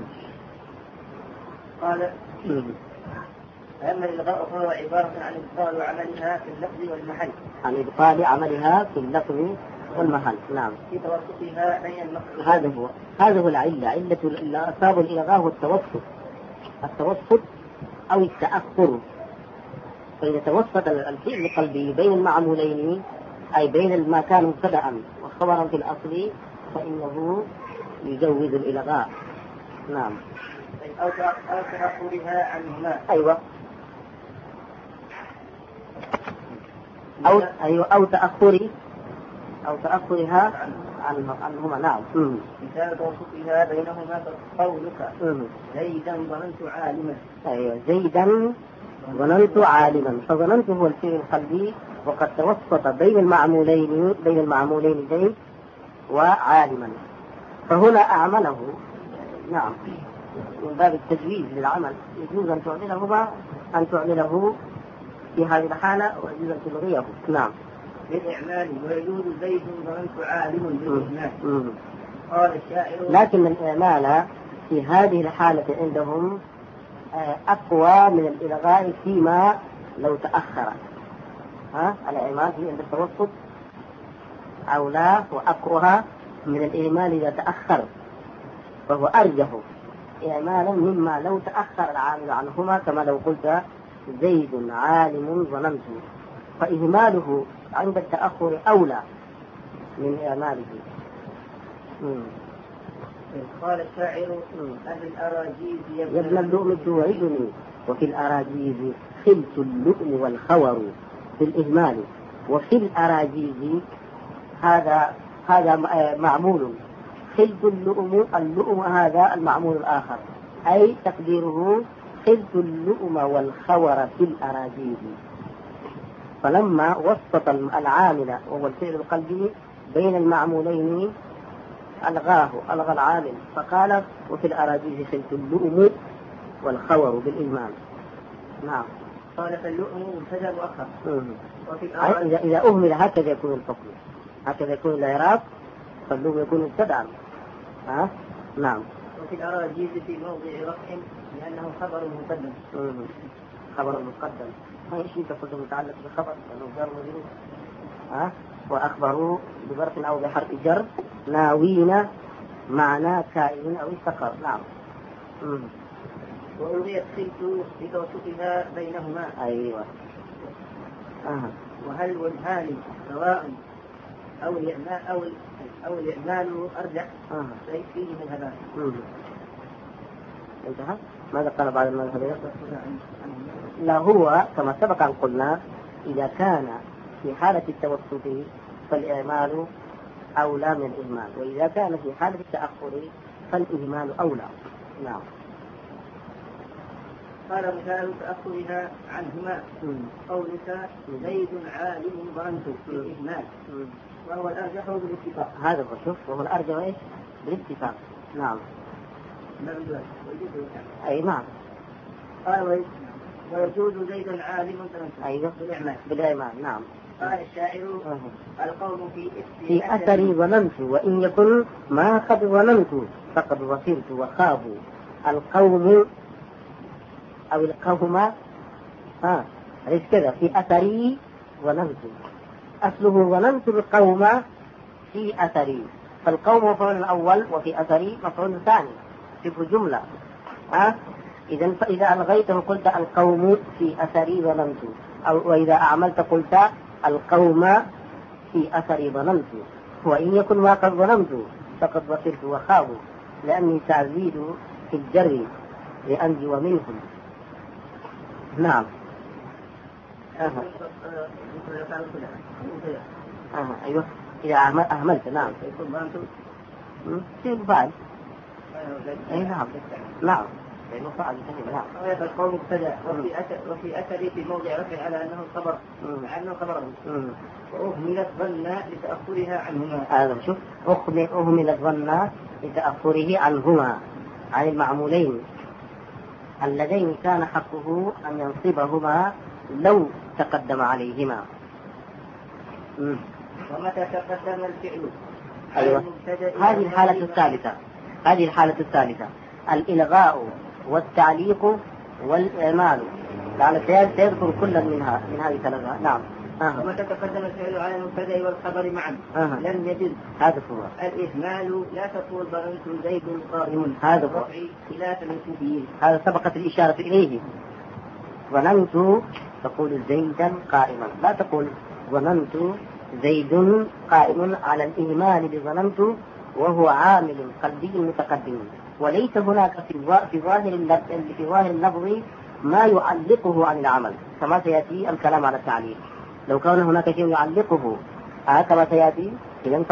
قال فأما الإلغاء فهو عبارة عن إبطال عملها في اللفظ والمحل. عن إبطال عملها في اللفظ والمحل. نعم. في توسطها بين النص. هذا هو هذا هو العلة، علة أسباب الإلغاء هو التوسط، التوسط أو التأخر. فإذا توسط الفعل القلبي بين المعمولين أي بين ما كان مبتدأ وخبرا في الأصل فإنه يجوز الإلغاء. نعم. أو تأخرها عنهما. أيوة. أو أيوة أو تأخر أو تأخرها عنهما. نعم. مثال توسطها بينهما قولك زيدا ظننت عالما. أيوة زيدا ظننت عالما، فظننت هو الفعل القلبي وقد توسط بين المعمولين بين المعمولين زيد وعالما، فهنا أعمله. نعم. من باب التجويز للعمل يجوز أن تعمله أن تعمله في هذه الحالة ويجوز أن تلغيه. نعم. بالإعمال ويجوز زيد ظننت عالم بالإعمال. قال الشاعر لكن الإعمال في هذه الحالة عندهم أقوى من الإلغاء فيما لو تأخر. ها الإعمال في عند التوسط أولى وأقوى من الإعمال إذا تأخر، فهو أرجح إعمالا مما لو تأخر العامل عنهما، كما لو قلت زيد عالم ظننت، فإهماله عند التأخر أولى من إعماله. قال الشاعر أهل الأراجيز يا ابن اللؤم توعدني، وفي الأراجيز خلت اللؤم والخور في الإهمال. وفي الأراجيز هذا هذا معمول، خلت اللؤم اللؤم هذا المعمول الآخر، أي تقديره خلت اللؤم والخور في الأراجيز. فلما وسط العامل وهو الفعل القلبي بين المعمولين ألغاه ألغى العامل فقال وفي الأراجيز خلت اللؤم والخور بالإيمان. نعم. قال فاللؤم مبتدأ مؤخر. إذا إذا أهمل هكذا يكون الحكم، هكذا يكون الإعراب، فاللؤم يكون مبتدأ. ها نعم. وفي الأراجيز في موضع رفع لأنه خبر مقدم. خبر مقدم. ما شيء تقول متعلق بخبر لأنه جر مجرور. ها وأخبروا بظرف أو بحرف جر ناوين معنى كائن أو استقر. نعم. وألغيت خلت بتوسطها بينهما. أيوة. آه. وهل والهال سواء أو الإعمال أو أو الإعمال أرجح آه. شيء فيه من هذا. انتهى. ماذا قال بعد المذهب؟ لا هو كما سبق أن قلنا إذا كان في حالة التوسط فالإعمال أولى من الإهمال، وإذا كان في حالة التأخر فالإهمال أولى. نعم. قال مثال تأخرها عنهما قولك زيد عالم ظننت في الإهمال، وهو الأرجح بالاتفاق. هذا هو شوف وهو الأرجح إيش بالاتفاق. نعم. أي نعم. قال ويجوز زيد عالم ظننت. أيوه بالإعمال بالإعمال. نعم. قال الشاعر القوم في في أثري ظننت وإن يكن ما قد ظننت فقد وصلت وخابوا. القوم أو القوم ها ليس كذا في أثري ظننت، أصله ظننت القوم في أثري، فالقوم مفعول الأول وفي أثري مفعول ثاني شبه جملة. ها إذا فإذا ألغيته قلت القوم في أثري ظننت، أو وإذا أعملت قلت القوم في أثري ظننت، وإن يكن ما قد ظننت فقد وصلت وخابوا، لأني تعزيد في الجر لأنجو منهم. نعم. آه. آه. أيوه إذا أهملت. نعم شيء فعل. أي نعم نعم لأنه فعل. نعم. هذا القول مبتدأ وفي أثر وفي أثري في موضع رفع على أنه خبر على أنه خبر وأهملت ظن لتأخرها عنهما. هذا شوف أهملت ظن لتأخره عنهما عن المعمولين اللذين كان حقه أن ينصبهما لو تقدم عليهما. مم. ومتى تقدم الفعل. أيوة. هذه الحالة الثالثة هذه الحالة الثالثة الإلغاء والتعليق والإعمال. لعل سيذكر كلا منها من هذه الثلاثة. نعم. آه. ومتى تقدم الفعل على المبتدأ والخبر معا آه. لم يجد هذا هو الإهمال. لا تقول ظننت زيد قائم. هذا هو خلاف الكوفيين. هذا سبقت الإشارة إليه. ظننت تقول زيدا قائما، لا تقول ظننت زيد قائم على الإهمال بظننت وهو عامل قلبي متقدم، وليس هناك في ظاهر في ظاهر اللفظ ما يعلقه عن العمل كما سيأتي الكلام على التعليق. لو كان هناك شيء يعلقه كما سيأتي إذن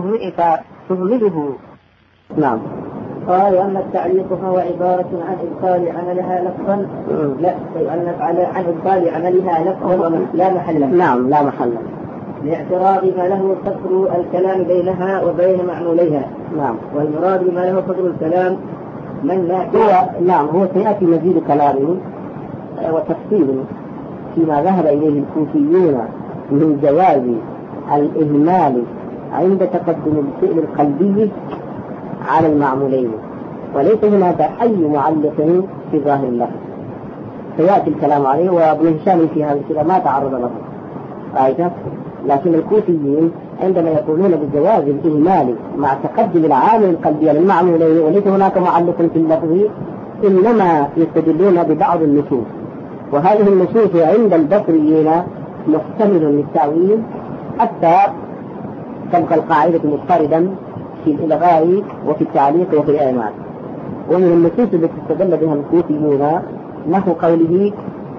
فتهمله. نعم. قال أما التعليق فهو عبارة عن إبطال عملها لفظا لا عن إبطال عملها لفظا لا محل. نعم لا محل لاعتراض ما له قصر الكلام بينها وبين معموليها. نعم. والمراد ما له قصر الكلام من لا هو نعم هو سيأتي مزيد كلامه وتفصيل فيما ذهب إليه الكوفيون من جواز الإهمال عند تقدم الفعل القلبي على المعمولين، وليس هناك أي معلق في ظاهر اللفظ. سيأتي الكلام عليه وابن هشام في هذا الكلام ما تعرض له آية. لكن الكوفيين عندما يقولون بجواز الإهمال مع تقدم العامل القلبي للمعمولين وليس هناك معلق في اللفظ، إنما يستدلون ببعض النصوص، وهذه النصوص عند البصريين محتمل للتأويل حتى تبقى القاعدة مضطردا في الإلغاء وفي التعليق وفي الإعمال. ومن النصوص التي استدل بها الكوفيون نحو قوله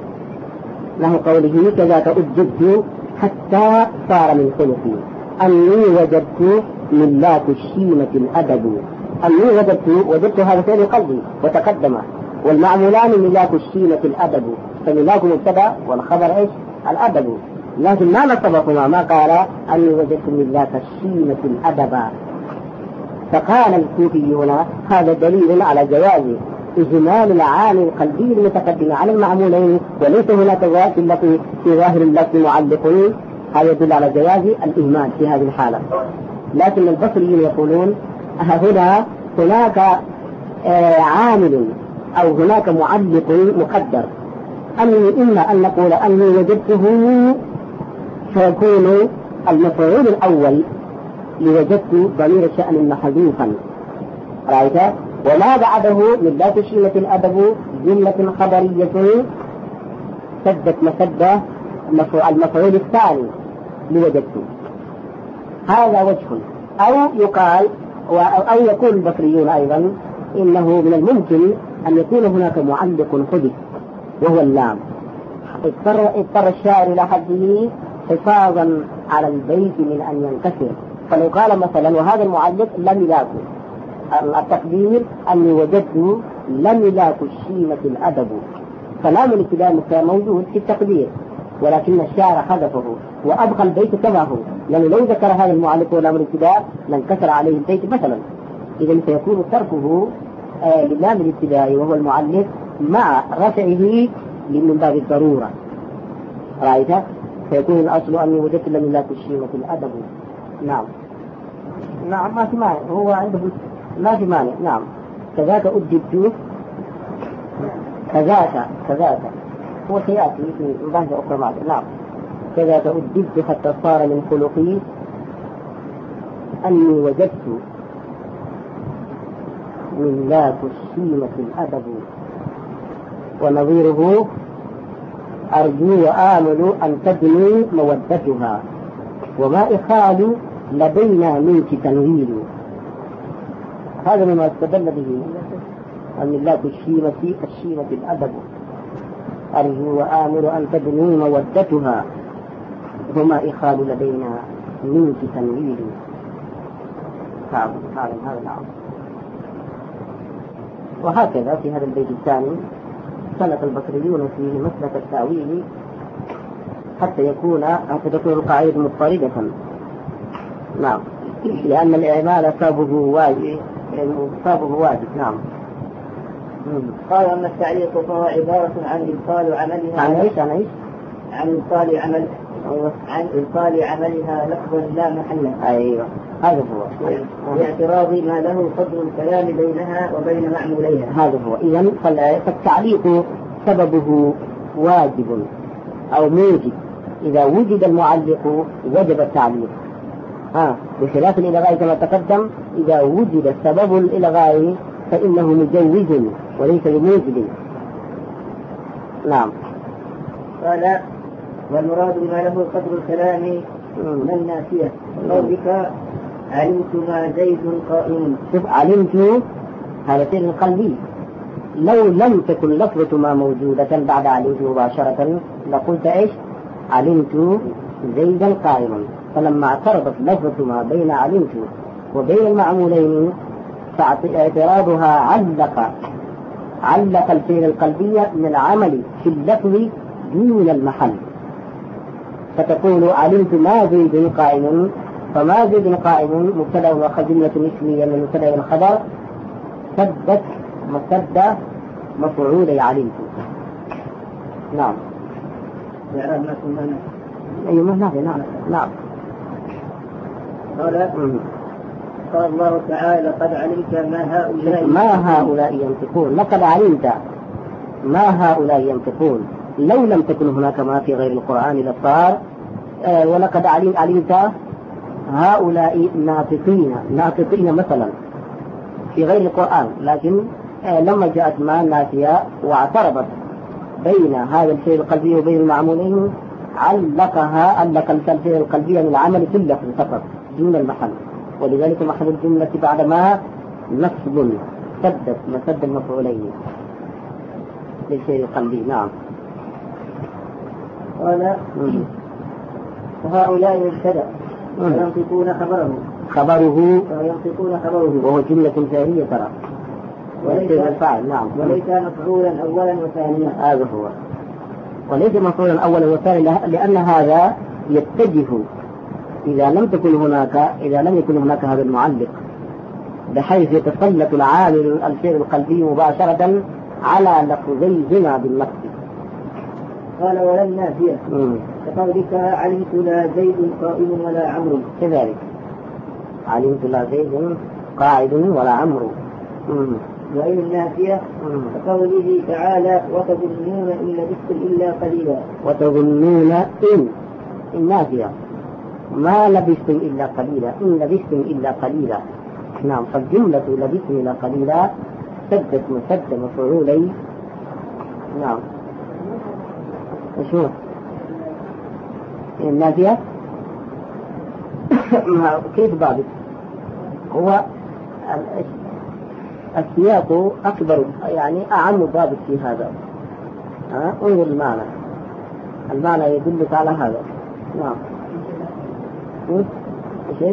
له قوله كذاك أجبت حتى صار من خلقي أني وجدت من لا الشيمة الأدب. أني وجدت وجدت هذا فعل قلبي وتقدم، والمعمولان من لا الشيمة الأدب، فملاك مبتدأ والخبر إيش الأدب، لكن ما نصبهما ما قال أني وجدت من لا الشيمة الأدب. فقال الكوفيون هذا دليل على جواز إجمال العامل القلبي المتقدم على المعمولين، وليس هناك ذات في ظاهر اللفظ معلق. هذا يدل على جواز الإهمال في هذه الحالة. لكن البصريين يقولون هنا هناك آه عامل أو هناك معلق مقدر، أني إما أن نقول أني وجدته فيكون المفعول الأول لوجدت ضمير شأن محذوفا رأيت، وما بعده من لا تشيمة الأدب جملة خبرية سدت مسدة المفعول الثاني لوجدت. هذا وجه. أو يقال أو يقول البصريون أيضا إنه من الممكن أن يكون هناك معلق حدث وهو اللام، اضطر, اضطر الشاعر إلى حده حفاظا على البيت من أن ينكسر، فلو قال مثلا وهذا المعلق لم يلاقه التقدير أني وجدت لم يلاك الشيمة الأدب، فلام الابتداء موجود في التقدير ولكن الشاعر حذفه وأبقى البيت كما هو، لأنه لو ذكر هذا المعلق ولام الابتداء لانكسر عليه البيت مثلا. إذن سيكون تركه آه للام الابتداء وهو المعلق مع رفعه من باب الضرورة رأيت، فيكون الأصل أني وجدت لم يلاك الشيمة الأدب. نعم نعم ما في مانع، هو عنده ما في مانع. نعم كذاك أدبت كذاك كذاك هو سيأتي في بحث أخرى معك. نعم كذاك أدبت حتى صار من خلقي أني وجدت من لا الشيمة الأدب، ونظيره أرجو وآمل أن تدني مودتها وما إخال لدينا منك تنويل. هذا مما استدل به أن الله الشيمة الشيمة الأدب أرجو وآمر أن تدني مودتها هما إخال لدينا منك تنوير. هذا هذا نعم. وهكذا في هذا البيت الثاني سلك البصريون فيه مسلك التأويل حتى يكون حتى تكون القاعدة مضطردة. نعم، لأن الإعمال سببه واجب سببه واجب. نعم. قال أما التعليق فهو عبارة عن إبطال عملها. عن إيش؟ عن إيش؟ عن إبطال عمل عن إبطال عملها لفظا لا محل. أيوه هذا هو. باعتراض ما له فضل الكلام بينها وبين معموليها. هذا هو. إذن فالتعليق سببه واجب أو موجب. إذا وجد المعلق وجب التعليق. ها بخلاف الإلغاء كما تقدم، إذا وجد سبب الإلغاء فإنه مجوز وليس بموجب. نعم. قال والمراد بما له قدر الكلام من النافية قولك علمت ما زيد قائم. شوف علمت هذا فعل قلبي، لو لم تكن لفظة ما موجودة بعد علمت مباشرة لقلت ايش؟ علمت زيدا قائما. فلما اعترضت لفظة ما بين علمت وبين المعمولين فاعتراضها علق علق الفعل القلبي من العمل في اللفظ دون المحل. فتقول علمت ما زيد قائم، فما زيد قائم مبتدا وجملة اسمية من مبتدا الخبر سدت مسد مفعول علمت. نعم. أي مهنة. نعم. نعم. قال قال الله تعالى قد علمت ما هؤلاء ما هؤلاء ينطقون. لقد علمت ما هؤلاء ينطقون. لو لم تكن هناك ما في غير القرآن لصار آه ولقد علمت هؤلاء ناطقين ناطقين مثلا في غير القرآن، لكن آه لما جاءت ما نافية واعترضت بين هذا الفعل القلبي وبين المعمولين علقها علق الفعل القلبي من العمل في اللفظ فقط دون المحل، ولذلك محل الجملة بعد ما نصب سدت مسد المفعولين للفعل القلبي. نعم. قال وهؤلاء مبتدأ وينطقون خبره خبره وينطقون خبره وهو جملة ثانية ترى وليس الفاعل. نعم. وليس مفعولا أولا وثانيا. هذا هو. وليس مفعولا أولا وثانيا لأن هذا يتجه إذا لم تكن هناك إذا لم يكن هناك هذا المعلق بحيث يتسلط العامل الفعل القلبي مباشرة على لفظيهما بالنصب. قال ولا النافية كقولك علمت لا زيد قائم ولا عمرو. كذلك علمت لا زيد قاعد ولا عمرو. وإن النافية كقوله تعالى وتظنون إن لبثتم إلا قليلا. وتظنون إن النافية ما لبثتم إلا قليلا، إن لبثتم إلا قليلا. نعم. فالجملة لبثتم إلا قليلا سدت مسد مفعولي. نعم. شو النافية كيف ضابط؟ هو السياق أكبر يعني أعم ضابط في هذا. ها انظر المعنى المعنى يدلك على هذا. نعم. ايش؟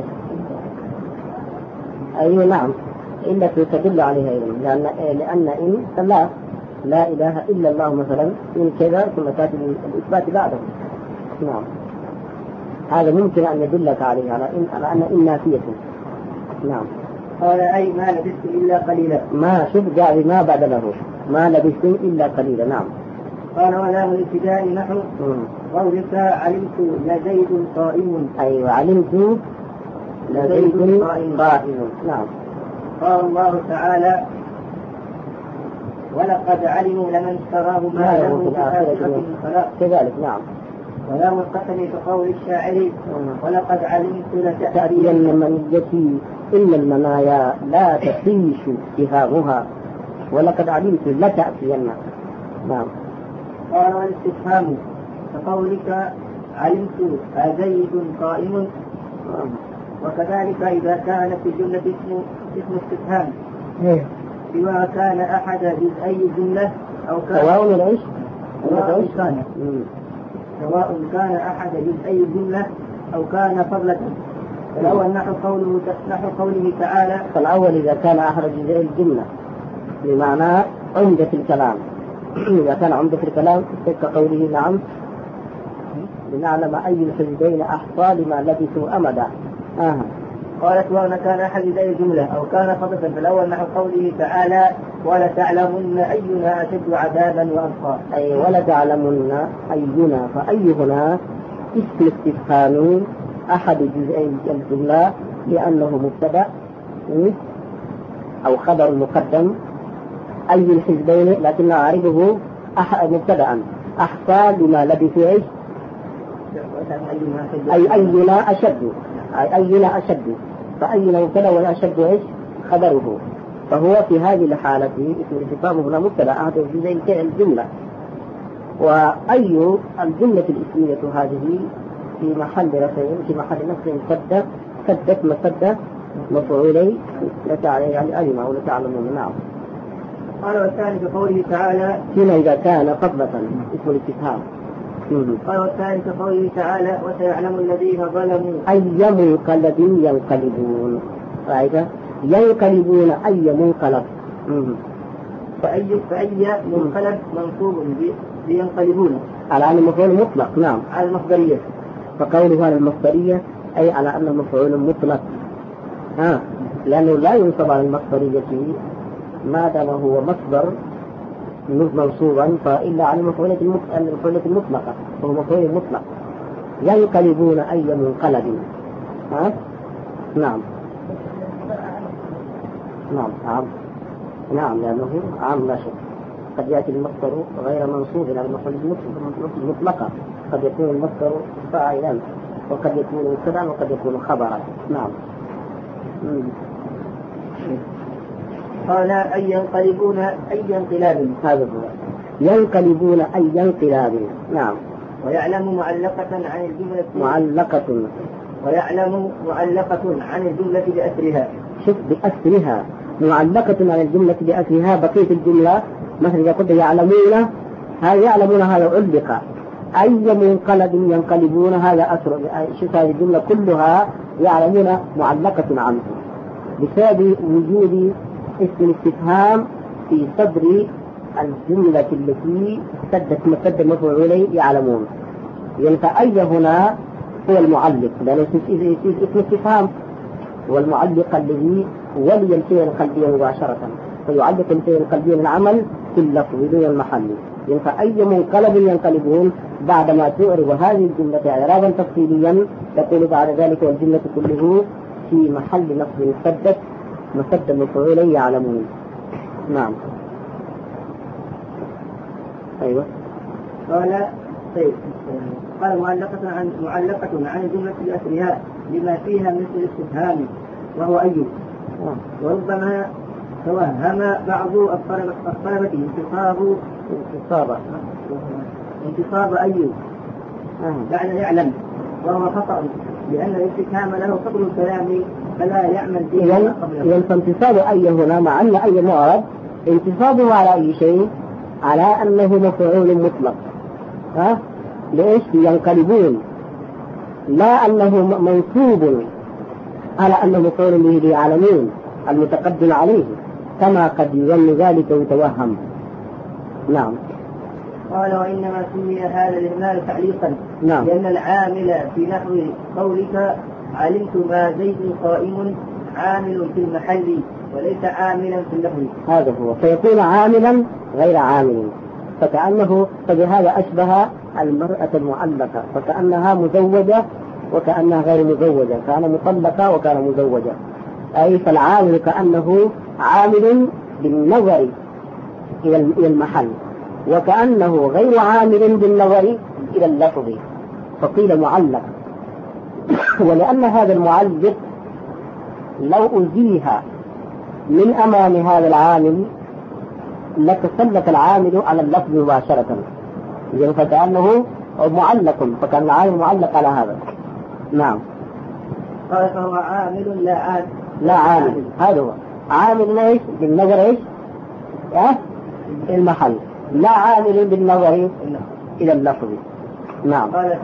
أيوة نعم. إلا تدل عليها إذن لأن لأن إن لا لا إله إلا الله مثلا إن كذا ثم تأتي الإثبات بعده. نعم. هذا ممكن أن يدلك عليه على إن على أن إن نافية. نعم. قال أي ما لبثت إلا قليلا. ما شوف جاء بما بعد له ما لبثت إلا قليلا. نعم. قال ولا من الابتداء نحو قولك علمت لزيد قائم. أيوة علمت لزيد قائم. نعم. قال الله تعالى ولقد علموا لمن اشتراه ما له في الآخرة من خلاق. كذلك. نعم. ولا القسم كقول الشاعر ولقد علمت لتأتين منيتي إن المنايا لا تطيش اتهامها ولقد علمت لتأتين. نعم. قال والاستفهام كقولك علمت أزيد قائم. وكذلك إذا كانت في الجملة اسم اسم استفهام سواء كان أحد جزئي الجملة أو كان سواء العيش سواء كان سواء كان أحد جزئي الجملة أو كان فضلة. الأول نحو قوله نحو قوله تعالى. فالأول إذا كان أحد جزئي الجملة بمعنى عمدة الكلام. إذا كان عمدة الكلام كقوله نعم لنعلم أي الحزبين أحصى لما لبثوا أمدا. آه. قالت وأن كان أحد جزئي الجملة أو كان فضلة. فالأول نحو قوله تعالى ولتعلمن أينا أشد عذابا وأبقى. أي ولتعلمن أينا، فأي هنا اسم استفهام أحد جزئي الجملة لأنه مبتدأ أو خبر مقدم. أي الحزبين لكن أعرفه مبتدأ أحصى لما لبثوا إيش؟ أي أينا أشد، أي أينا أشد، فأينا مبتدأ ولا أشد إيش؟ خبره. فهو في هذه الحالة اسم الاستفهام هنا مبتدأ أحد جزئي الجملة. وأي الجملة الاسمية هذه في محل رفع في محل نصب سد سدت مسد مفعولي يعني ألم أو لتعلمون. نعم. قال والثاني في قوله تعالى هنا إذا كان فضلة اسم الاستفهام. قال والثاني في قوله تعالى وسيعلم الذين ظلموا أي منقلب ينقلبون. رأيت ينقلبون أي منقلب. فأي فأي منقلب منصوب بينقلبون على أن المفعول مطلق. نعم على المصدرية. فقوله على المصدرية أي على أن المفعول مطلق. ها لأنه لا ينصب على المصدرية ما دام هو مصدر منصوبا فإلا على المفعولة المطلقة فهو مفعول مطلق. ينقلبون أي منقلب. ها نعم نعم عام نعم لأنه عام لا شك. قد يأتي المصدر غير منصوب على المفعول المطلقة، قد يكون المصدر فاعلا وقد يكون مبتدأ وقد يكون خبرا. نعم. قال أي ينقلبون أي انقلاب. هذا هو ينقلبون أي انقلاب. نعم. ويعلم معلقة عن الجملة معلقة ويعلم معلقة عن الجملة بأسرها. شوف بأسرها معلقة عن الجملة بأسرها. بقية الجملة مثلا إذا قلت يعلمون هذا يعلمون هذا علق. أي منقلب ينقلبون هذا أسر. شوف هذه الجملة كلها يعلمون معلقة عنه بسبب وجود اسم الاستفهام في صدر الجملة التي سدت مسد مفعولي يعلمون. يعني فأي هنا هو المعلق لأنه اسم استفهام والمعلق الذي ولي الفعل القلبي مباشرة فيعلق الفعل القلبي العمل في اللفظ دون المحل. يعني فأي منقلب ينقلبون بعدما تعرض هذه الجملة إعرابا تفصيليا تقول بعد ذلك والجملة كله في محل نصب مسدد مسد مفعولي يعلمون. نعم. أيوة. قال طيب قال معلقة عن معلقة عن الجملة بأسرها لما فيها من الاستفهام وهو أي. وربما توهم بعض الطلبة انتصاب انتصاب انتصاب أي بعد يعلم وهو خطأ لأن الاستفهام له قبل الكلام فلا يعمل فيه قبله. إذا فانتصاب أي هنا مع أن أي معرض انتصابه على أي شيء على أنه مفعول مطلق. ها ليش ينقلبون لا أنه منصوب على أنه مفعول به ليعلمون المتقدم عليه كما قد يظن ذلك ويتوهم. نعم. قال وإنما سمي هذا الإهمال تعليقا. نعم. لأن العامل في نحو قولك علمت ما زيد قائم عامل في المحل وليس عاملا في اللفظ. هذا هو فيكون عاملا غير عامل فكأنه فبهذا أشبه المرأة المعلقة فكأنها مزوجة وكأنها غير مزوجة كان مطلقة وكان مزوجة. أي فالعامل كأنه عامل بالنظر إلى المحل وكأنه غير عامل بالنظر إلى اللفظ فقيل معلق. ولأن هذا المعلق لو أزيها من أمام هذا العامل لتسلط العامل على اللفظ مباشرة فكأنه معلق فكان العامل معلق على هذا. نعم. قال فهو عامل لا عامل لا عامل. هذا هو عامل ليش بالنظر ايش اه المحل لا عامل بالنظر إلى اللفظ. نعم. قال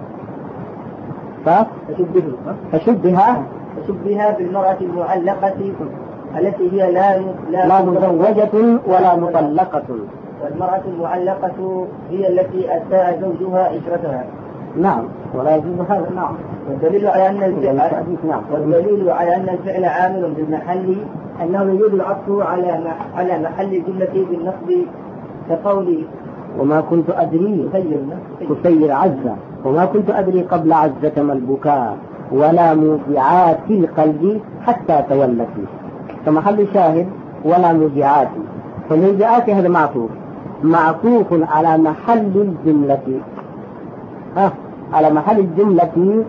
فشبه فشبه فشبه بالمرأة المعلقة التي هي لا لا, لا مزوجة ولا مطلقة. والمرأة المعلقة هي التي أساء زوجها عشرتها. نعم. ولا يجوز هذا. نعم. والدليل على أن الفعل نعم. والدليل على أن الفعل عامل بالمحل أنه يجوز العطف على على محل الجملة بالنصب كقولي وما كنت أدري تسير عزة وما كنت أدري قبل عزة ما البكاء ولا موجعات القلب حتى تولت. فمحل شاهد ولا موجعات. فالموجعات هذا معطوف معطوف على محل الجملة ها على محل الجملة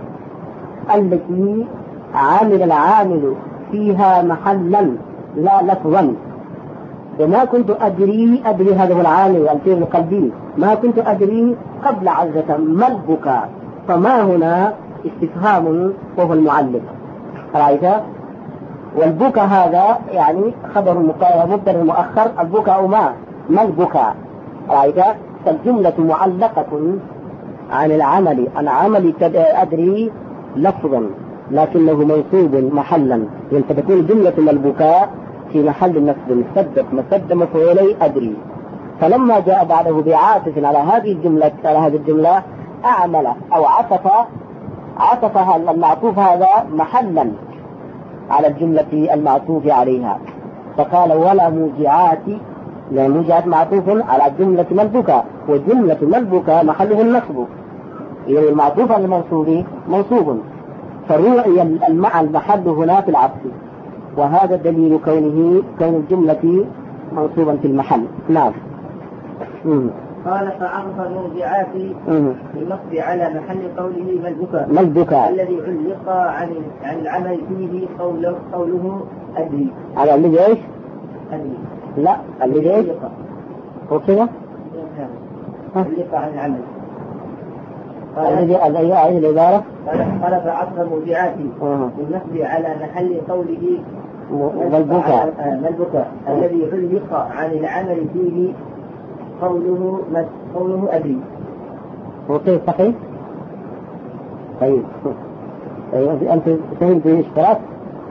التي عامل العامل فيها محلا لا لفظا. وما كنت أدري أدري هذا هو العامل الفعل القلبي ما كنت أدري قبل عزة ما البكاء. فما هنا استفهام وهو المعلق رأيت. والبكاء هذا يعني خبر مبتدأ مؤخر البكاء ما ما البكاء رأيت. فالجملة معلقة عن العمل عن عمل أدري لفظا لكنه منصوب محلا. يعني فتكون جملة البكاء في محل النصب مسدد مسد مفعولي أدري. فلما جاء بعده بعاطف على هذه الجملة على هذه الجملة أعمل أو عطف عطف المعطوف هذا محلا على الجملة المعطوف عليها. فقال ولا موجعات لأن موجعات معطوف على جملة ملبكة وجملة ملبكة محله النصب. يعني المعطوف على المنصوب منصوب فروعي المحل هنا في العطف. وهذا دليل كونه كون الجملة منصوبا في المحل. نعم. قال فعرف الموجعات بالنصب على محل قوله ما البكاء ما البكاء الذي علق عن عن العمل فيه قوله قوله أدري. على الذي ايش؟ أدري. لا الذي ايش؟ هو كذا؟ علق عن العمل. الذي الذي أعيد العبارة. قال فعرف الموجعات بالنصب على محل قوله ما البكاء ما البكاء الذي علق عن العمل فيه قوله قوله أبي. هو كيف صحيح؟ طيب طيب أنت فهمت الاشتراك؟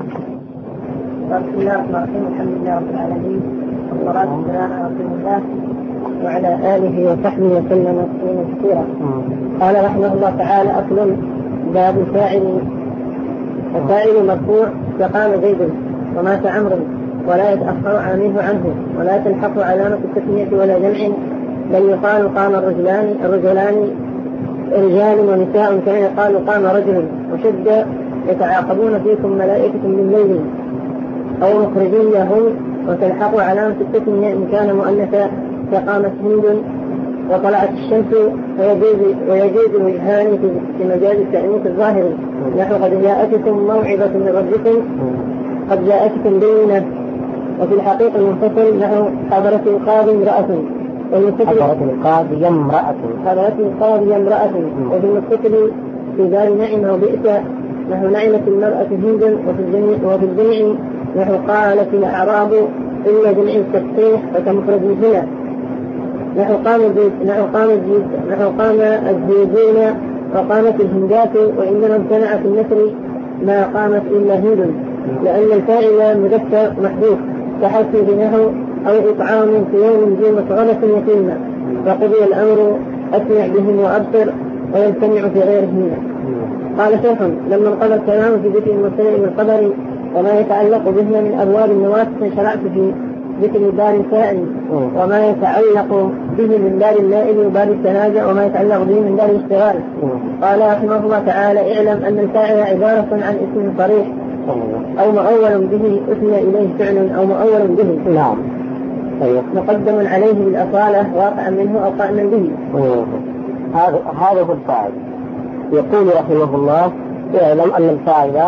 بسم الله الرحمن الرحيم الحمد لله رب العالمين والصلاة والسلام على رسول الله وعلى آله وصحبه وسلم تسليما كثيرا. قال رحمه الله تعالى أصل باب الفاعل. الفاعل مرفوع كقام زيد ومات عمرو ولا يتأخر عامله عنه ولا تلحق علامة التثنية ولا جمع بل يقال قام الرجلان الرجلان رجال ونساء كما يقال قام رجل. وشد يتعاقبون فيكم ملائكة بالليل أو مخرجين لهم وتلحق علامة التثنية إن كان مؤنثا كقامت هند وطلعت الشمس ويجوز ويجوز الوجهان في مجال التأنيث الظاهر نحو قد جاءتكم موعظة من ربكم قد جاءتكم بينة. وفي الحقيقة المنفصل نحو حضرة القاضي امرأة حضرة القاضي امرأة حضرة القاضي امرأة. وفي المتصل في دار نعمة وبئس نحو نعمة المرأة هند. وفي الجمع نحو قالت الأعراب إلا جمع التصحيح فكمفرد هنا نحو قام نحو قام نحو قام الزيدون وقامت الهندات. وإنما امتنع في النثر ما قامت إلا هند لأن الفاعل مذكر محذوف كحذف نحو أو إطعام في يوم ذي مسغبة يتيما فقضي الأمر أسمع بهم وأبصر ويمتنع في غيرهن. قال شيخ لما انقضى الكلام في ذكر المبتدأ بالقدر وما يتعلق بهما من أبواب النواسخ شرعت في ذكر دار الفاعل وما يتعلق به من دار النائب وباب التنازع وما يتعلق به من دار الاشتغال. قال رحمه الله تعالى اعلم أن الفاعل عبارة عن اسم صريح أو مؤول به أثنى إليه فعل أو مؤول به. نعم. أيوة. مقدم عليه بالأصالة واقعا منه أو قائما به. هذا هذا هو الفاعل. يقول رحمه الله اعلم أن الفاعل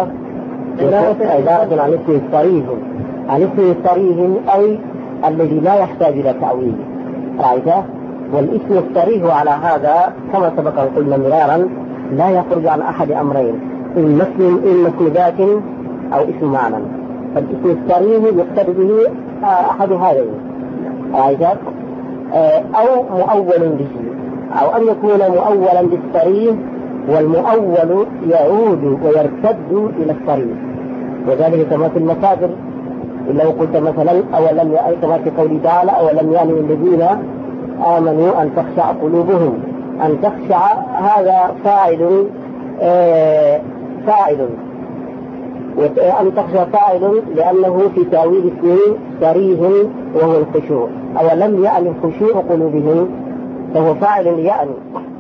عبارة عن اسم صريح عن اسم صريح أي الذي لا يحتاج إلى تأويل. رأيته؟ والاسم الصريح على هذا كما سبق قلنا مرارا لا يخرج عن أحد أمرين إما اسم إما اسم ذات أو اسم معنى. فالاسم الصريح يقتضي به أحد هذين. رأيته؟ أو مؤول به، أو أن يكون مؤولا بالصريح والمؤول يعود ويرتد إلى الصريح، وذلك كما في المصادر. لو قلت مثلا أولم يأي كما في قوله تعالى أولم يعني الذين آمنوا أن تخشع قلوبهم، أن تخشع هذا فاعل آه فاعل أن تخشع فاعل لأنه في تأويل اسمه صريح وهو الخشوع. أولم يعني خشوع قلوبهم فهو فاعل يعني،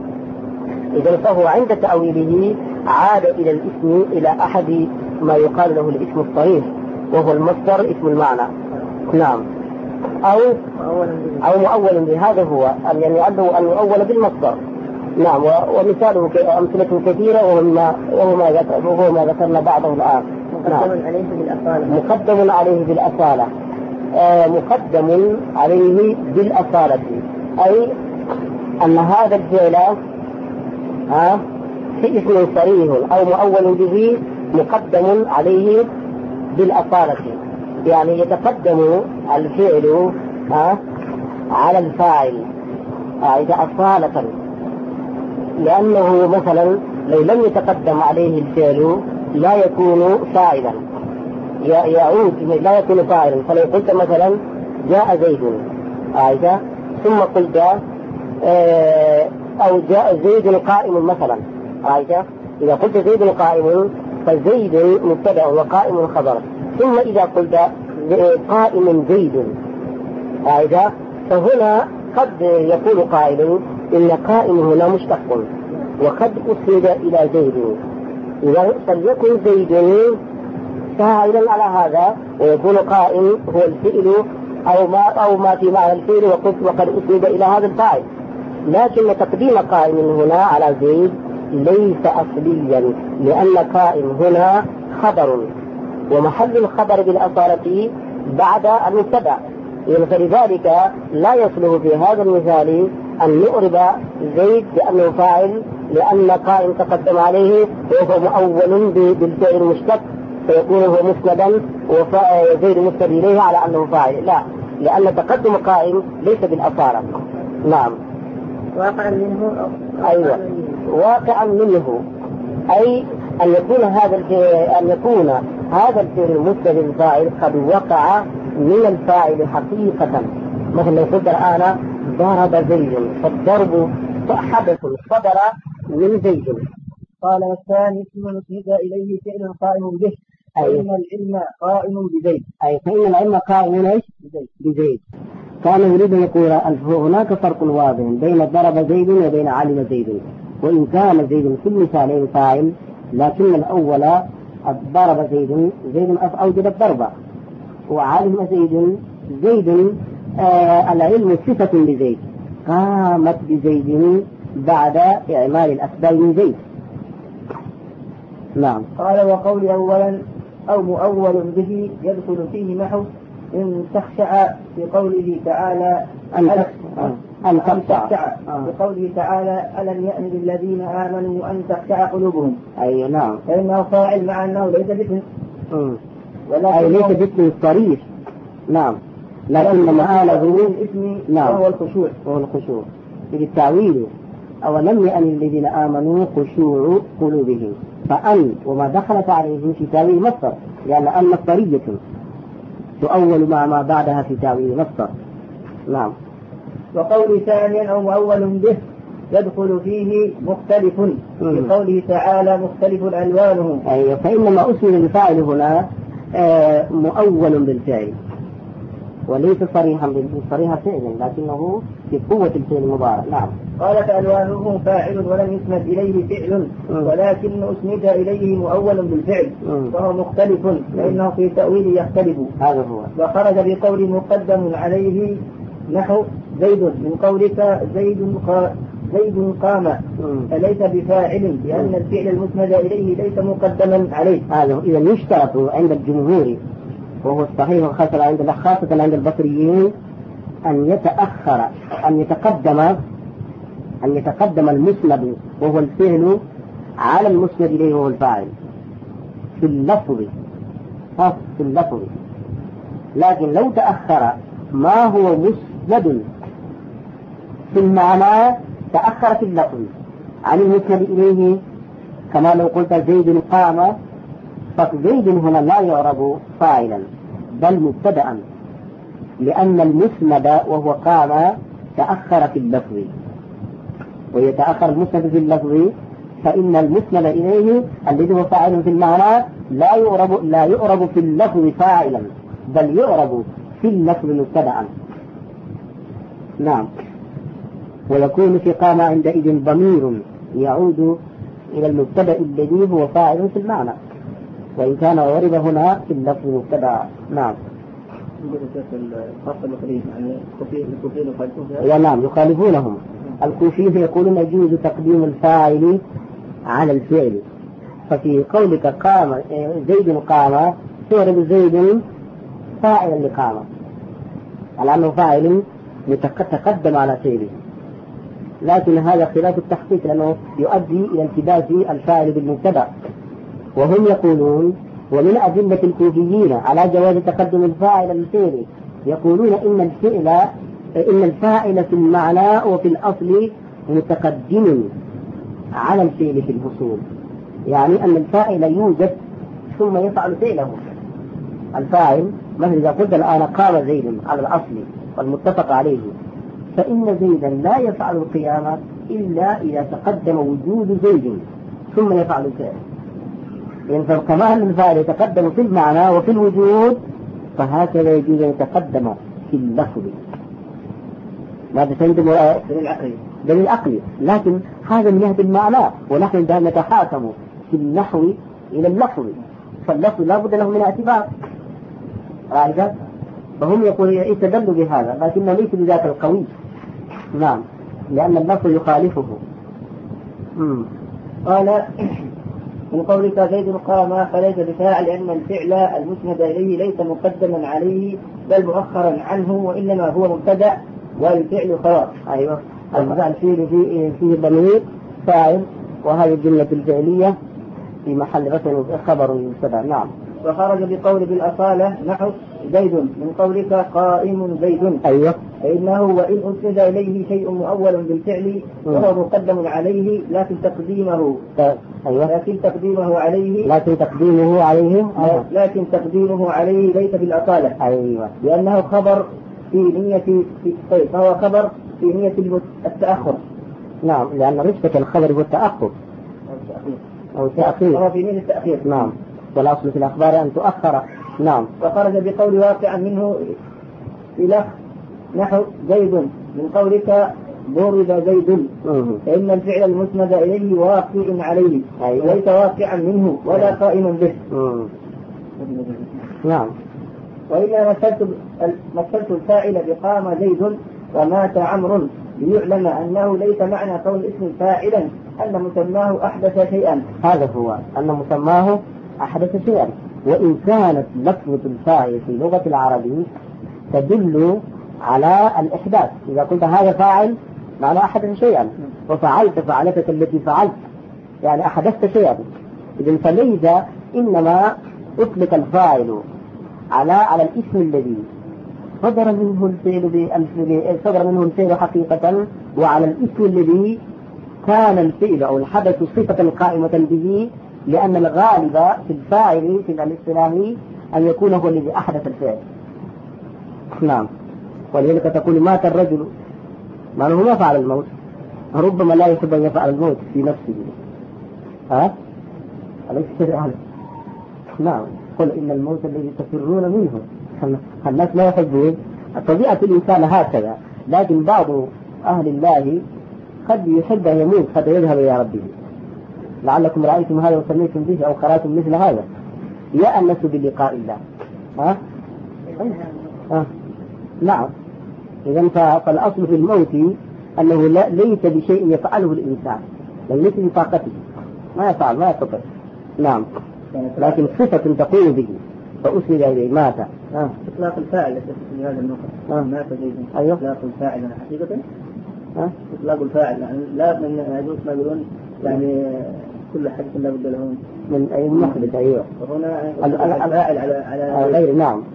إذا فهو عند تأويله عاد إلى الاسم إلى أحد ما يقال له الاسم الصريح وهو المصدر اسم المعنى. نعم. أو أو مؤول به، هذا هو أن يعني عنده أن يؤول بالمصدر. نعم. ومثاله أمثلة كثيرة وهو ما وهو ما وهو ما ذكرنا بعضه الآن. مقدم عليه بالأصالة. مقدم عليه بالأصالة. آه مقدم عليه بالأصالة، أي أن هذا الفعل ها في اسم صريح أو مؤول به مقدم عليه بالأصالة، يعني يتقدم الفعل ها على الفاعل إذا أصالة، لأنه مثلا لو لم يتقدم عليه الفعل لا يكون فاعلا، يعود لا يكون فاعلا. فلو قلت مثلا جاء زيد آه ثم قلت آه أو جاء زيد قائم مثلا آه إذا قلت زيد قائم فزيد مبتدأ وقائم خبر، ثم إذا قلت قائم زيد آه فهنا قد يقول قائل إن قائم هنا مشتق وقد أسند إلى زيد، إذا فليكن زيد فاعلا على هذا ويكون قائم هو الفعل أو ما أو ما في معنى الفعل وقد أسند إلى هذا الفاعل. لكن تقديم قائم هنا على زيد ليس أصليا، لأن قائم هنا خبر ومحل الخبر بالأصالة بعد المبتدأ، فلذلك لا يصلح في هذا المثال أن نعرب زيد بأنه فاعل، لأن قائم تقدم عليه وهو مؤول بالفعل المشتق فيكون هو مسندا وزيد مسند إليه على أنه فاعل، لا، لأن تقدم قائم ليس بالأصالة. نعم. واقعا منه أيوة واقعا منه، أي أن يكون هذا أن يكون هذا الفعل المسند الفاعل قد وقع من الفاعل حقيقة. مثلا لو قلت الآن ضرب زيد، فالضرب حدث صدر من زيد. قال والثاني اسم مسند إليه فعل قائم به، فإن العلم قائم بزيد، أي فإن العلم قائم ايش؟ بزيد. كان يريد أن يقول هناك فرق واضح بين ضرب زيد وبين علم زيد، وإن كان زيد في المثالين فاعل، لكن الأول ضرب زيد زيد أوجد الضربة، وعلم زيد زيد آه العلم صفة لزيد قامت بزيد بعد إعمال الأسباب من زيد. نعم. قال وقول أولا أو مؤول به يدخل فيه نحو إن تخشع في قوله تعالى أن تخشع بقوله تعالى ألم يأن للذين آمنوا أن تخشع قلوبهم. أي نعم. فإنه فاعل مع أنه ليس باسم، أي ليس باسم صريح. نعم. لكن مآله الاسم نعم وهو الخشوع وهو الخشوع بالتعويل. أولم يأن للذين آمنوا خشوع قلوبهم، فأن وما دخلت عليه في تأويل مصدر، لأن أن مصدرية تؤول مع ما بعدها في تأويل مصدر. نعم. وقول ثانيا أو مؤول به يدخل فيه مختلف بقوله تعالى مختلف ألوانه. أيوة. فإنما أسند الفاعل هنا آه مؤول بالفعل وليس صريحا صريح فعل، لكنه في قوة الفعل المضارع. نعم. قال فألوانه فاعل ولم يسند إليه فعل، ولكن أسند إليه مؤول بالفعل فهو مختلف، فإنه في تأويل يختلف. هذا هو. وخرج بقول مقدم عليه نحو زيد من قولك زيد زيد قام، فليس بفاعل لأن الفعل المسند إليه ليس مقدما عليه. هذا إذا يشترط عند الجمهور وهو الصحيح خاصة عند خاصة عند البصريين أن يتأخر أن يتقدم أن يتقدم المسند وهو الفعل على المسند إليه وهو الفاعل في اللفظ خاص في اللفظ، لكن لو تأخر ما هو مسند في المعنى تأخر في اللفظ عن المسند إليه، كما لو قلت زيد قام، فزيد هنا لا يعرب فاعلا بل مبتدأ، لأن المسند وهو قام تأخر في اللفظ، ويتأخر المسند في اللفظ، فإن المسند إليه الذي هو فاعل في المعنى لا يعرب لا يعرب في اللفظ فاعلا بل يعرب في اللفظ مبتدأ. نعم. ويكون في قام عندئذ ضمير يعود إلى المبتدأ الذي هو فاعل في المعنى، وإن كان عرب هنا في اللفظ مبتدأ. نعم. يا نعم يخالفونهم. الكوفيين يقولون يجوز تقديم الفاعل على الفعل، ففي قولك قام زيد قام تعرب زيد فاعلا لقام على أنه فاعل تقدم على فعله، لكن هذا خلاف التحقيق لأنه يؤدي إلى التباس الفاعل بالمبتدأ. وهم يقولون ومن أدلة الكوفيين على جواز تقدم الفاعل للفعل يقولون إن الفعل إن الفاعل في المعنى وفي الأصل متقدم على الفعل في الأصول، يعني أن الفاعل يوجد ثم يفعل فعله. الفاعل مثل إذا قلت الآن قام زيد على الأصل والمتفق عليه، فإن زيدا لا يفعل القيامة إلا إذا تقدم وجود زيد ثم يفعل الفعل. يعني فكما أن الفاعل يتقدم في المعنى وفي الوجود، فهكذا يجوز أن يتقدم في اللفظ. ماذا تندم دليل عقلي، لكن هذا من جهة المعنى، ونحن عندما نتحاكم في النحو إلى اللفظ، فاللفظ لا بد له من اعتبار. رأيت؟ فهم يقولون يستدلوا بهذا، لكنه ليس بذاك القوي. نعم، لأن اللفظ يخالفه. مم. قال من قولك زيد قام فليس بفاعل، لأن الفعل المسند إليه ليس مقدما عليه بل مؤخرا عنه، وإنما هو مبتدأ والفعل خلاص. أيوة، الفعل فيه فيه فيه ضمير فاعل، وهذه الجملة الفعلية في محل رفع خبر مبتدأ. نعم. وخرج بقول بالأصالة نحو زيد من قولك قائم زيد. أيوة. فإنه وإن أسند إليه شيء مؤول بالفعل وهو مقدم عليه، لكن تقديمه أيوة. لكن تقديمه عليه لكن تقديمه عليه أيوة. لكن تقديمه عليه ليس بالأصالة. أيوة. لأنه خبر في نية في طيب فهو خبر في نية التأخر. نعم، لأن رتبة الخبر هو التأخر أو التأخير. هو في نية التأخير. نعم، والأصل في الأخبار أن تؤخر. نعم. وخرج بقول واقعا منه إلى نحو زيد من قولك ضرب زيد، فإن الفعل المسند إليه واقع عليه. أيوة. وليس واقعا منه ولا قائما به. نعم. وإلا مثلت مثلت الفاعل بقام زيد ومات عمرو ليعلم أنه ليس معنى كون اسم فاعلا أن مسماه أحدث شيئا. هذا هو أن مسماه أحدث شيئا، وإن كانت لفظة الفاعل في لغة العربية تدل على الإحداث. إذا قلت هذا فاعل معنى أحدث شيئا، وفعلت فعلتك التي فعلت يعني أحدثت شيئا. إذن فليس إنما أطلق الفاعل على على الاسم الذي صدر منه الفعل صدر منه الفعل حقيقة، وعلى الاسم الذي كان الفعل أو الحدث صفة قائمة به، لأن الغالب في الفاعل في الاصطلاح أن يكون هو الذي أحدث الفعل. نعم. ولذلك تقول مات الرجل، معناه ما فعل الموت، ربما لا يحب أن يفعل الموت في نفسه. ها؟ أليس كذلك؟ نعم. قل إن الموت الذي تفرون منه الناس لا يحبون. طبيعة الإنسان هكذا، لكن بعض أهل الله قد يحب أن يموت حتى يذهب إلى ربه. لعلكم رأيتم هذا وسميتم به أو قرأتم مثل هذا، يأنس بلقاء الله. ها؟ ها؟ نعم. إذن فالأصل في الموت أنه ليس بشيء يفعله الإنسان، ليس بطاقته، ما يفعل ما يستطيع. نعم. لكن صفة تقوم به فأسند إليه مات. آه. إطلاق الفاعل في هذا النقطة. آه. مات زيد. أيوه. إطلاق الفاعل حقيقة. آه. إطلاق الفاعل يعني لا من هذول ما يقولون يعني كل حدث لا بد له من أي محدث. أيوه. وهنا الفاعل على على غير. نعم.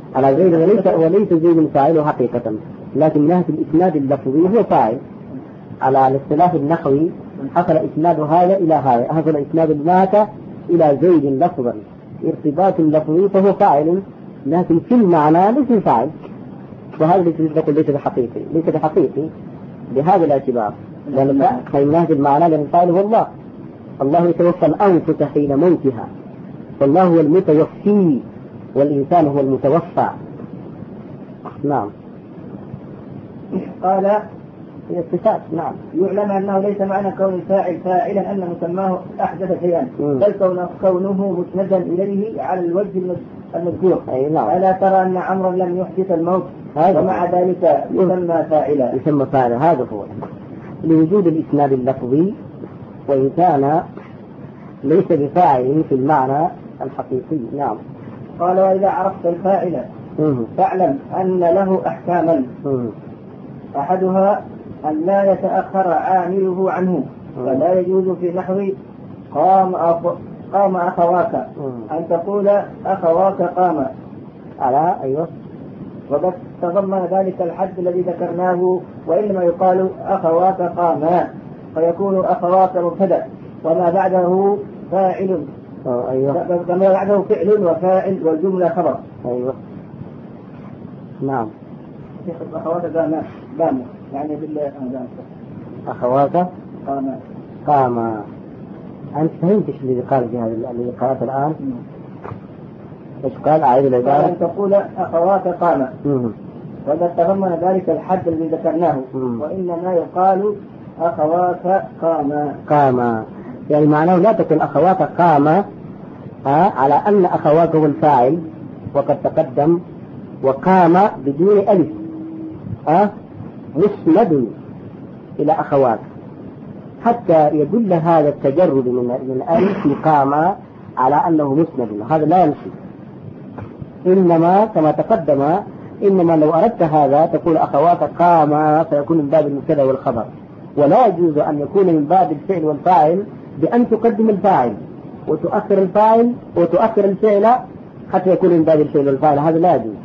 على زيد وليس وليس زيد فاعله حقيقة، لكن من ناحية الإسناد اللفظي هو فاعل. على الاصطلاح النحوي حصل إسناد هذا إلى هذا، حصل إسناد مات إلى زيد لفظا ارتباط لفظي فهو فاعل، لكن في المعنى ليس فاعل، وهذا نقول ليس بحقيقي، ليس بحقيقي بهذا الاعتبار، لأن من ناحية المعنى لأن الفاعل هو الله. الله يتوفى الأنفس حين موتها، فالله هو المتوفي والإنسان هو المتوفى. نعم. قال هي الصفات. نعم. يعلم أنه ليس معنى كون الفاعل فاعلا أن مسماه أحدث شيئا، بل كونه مسندا إليه على الوجه المذكور. أي نعم. ألا ترى أن عمرا لم يحدث الموت ومع ذلك يسمى فاعلا؟ يسمى فاعلا، هذا هو لوجود الإسناد اللفظي، وإن كان ليس بفاعل في المعنى الحقيقي. نعم. قال وإذا عرفت الفاعل فاعلم أن له أحكاما، أحدها أن لا يتأخر عامله عنه، فلا يجوز في نحو قام أخ... قام أخواك أن تقول أخواك قام على أيوه، وقد تضمن ذلك الحد الذي ذكرناه، وإنما يقال أخواك قاما فيكون أخواك مبتدأ وما بعده فاعل. أيوه. وما بعده فعل وفاعل والجملة خبر. أيوه. نعم. أخواك قاما قاما يعني بالله أخواك قاما قاما. أنت فهمت ايش اللي قال في هذا اللي قالت الآن؟ ايش قال؟ أعيد العبارة. أن تقول أخواك قاما، وقد تضمن ذلك الحد الذي ذكرناه، وإنما يقال أخواك قاما. قاما يعني معناه لا تقول أخواك قاما على أن أخواك هو الفاعل وقد تقدم، وقام بدون ألف أه؟ مسند إلى أخواك، حتى يدل هذا التجرد من من ألف في قام على أنه مسند، هذا لا يمشي. إنما كما تقدم، إنما لو أردت هذا تقول أخواك قام فيكون من باب المبتدأ والخبر، ولا يجوز أن يكون من باب الفعل والفاعل بأن تقدم الفاعل وتؤخر الفاعل وتؤخر الفعل حتى يكون من باب الفعل والفاعل، هذا لا يجوز.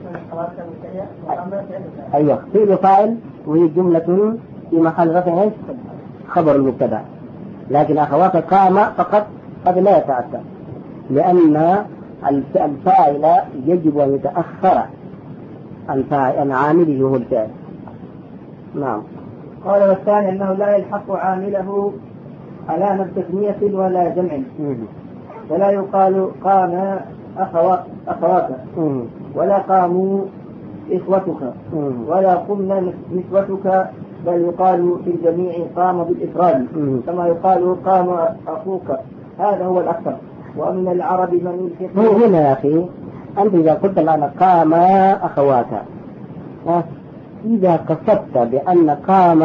أيوة، فعل وفاعل وهي جملة في محل رفع خبر المبتدأ، لكن أخواك قام فقط هذا لا يتأثر، لأن الفاعل يجب أن يتأخر عن عامله هو الفعل. نعم. قال والثاني أنه لا يلحق عامله علامة تثنية ولا جمع، ولا يقال قام أخواك ولا قاموا إخوتك ولا قمنا نسوتك، بل يقال في الجميع قام بالإفراد كما يقال قام أخوك، هذا هو الأكثر. ومن العرب من يلحق. هو هنا يا أخي أنت إذا قلت الآن قام أخواك، إذا قصدت بأن قام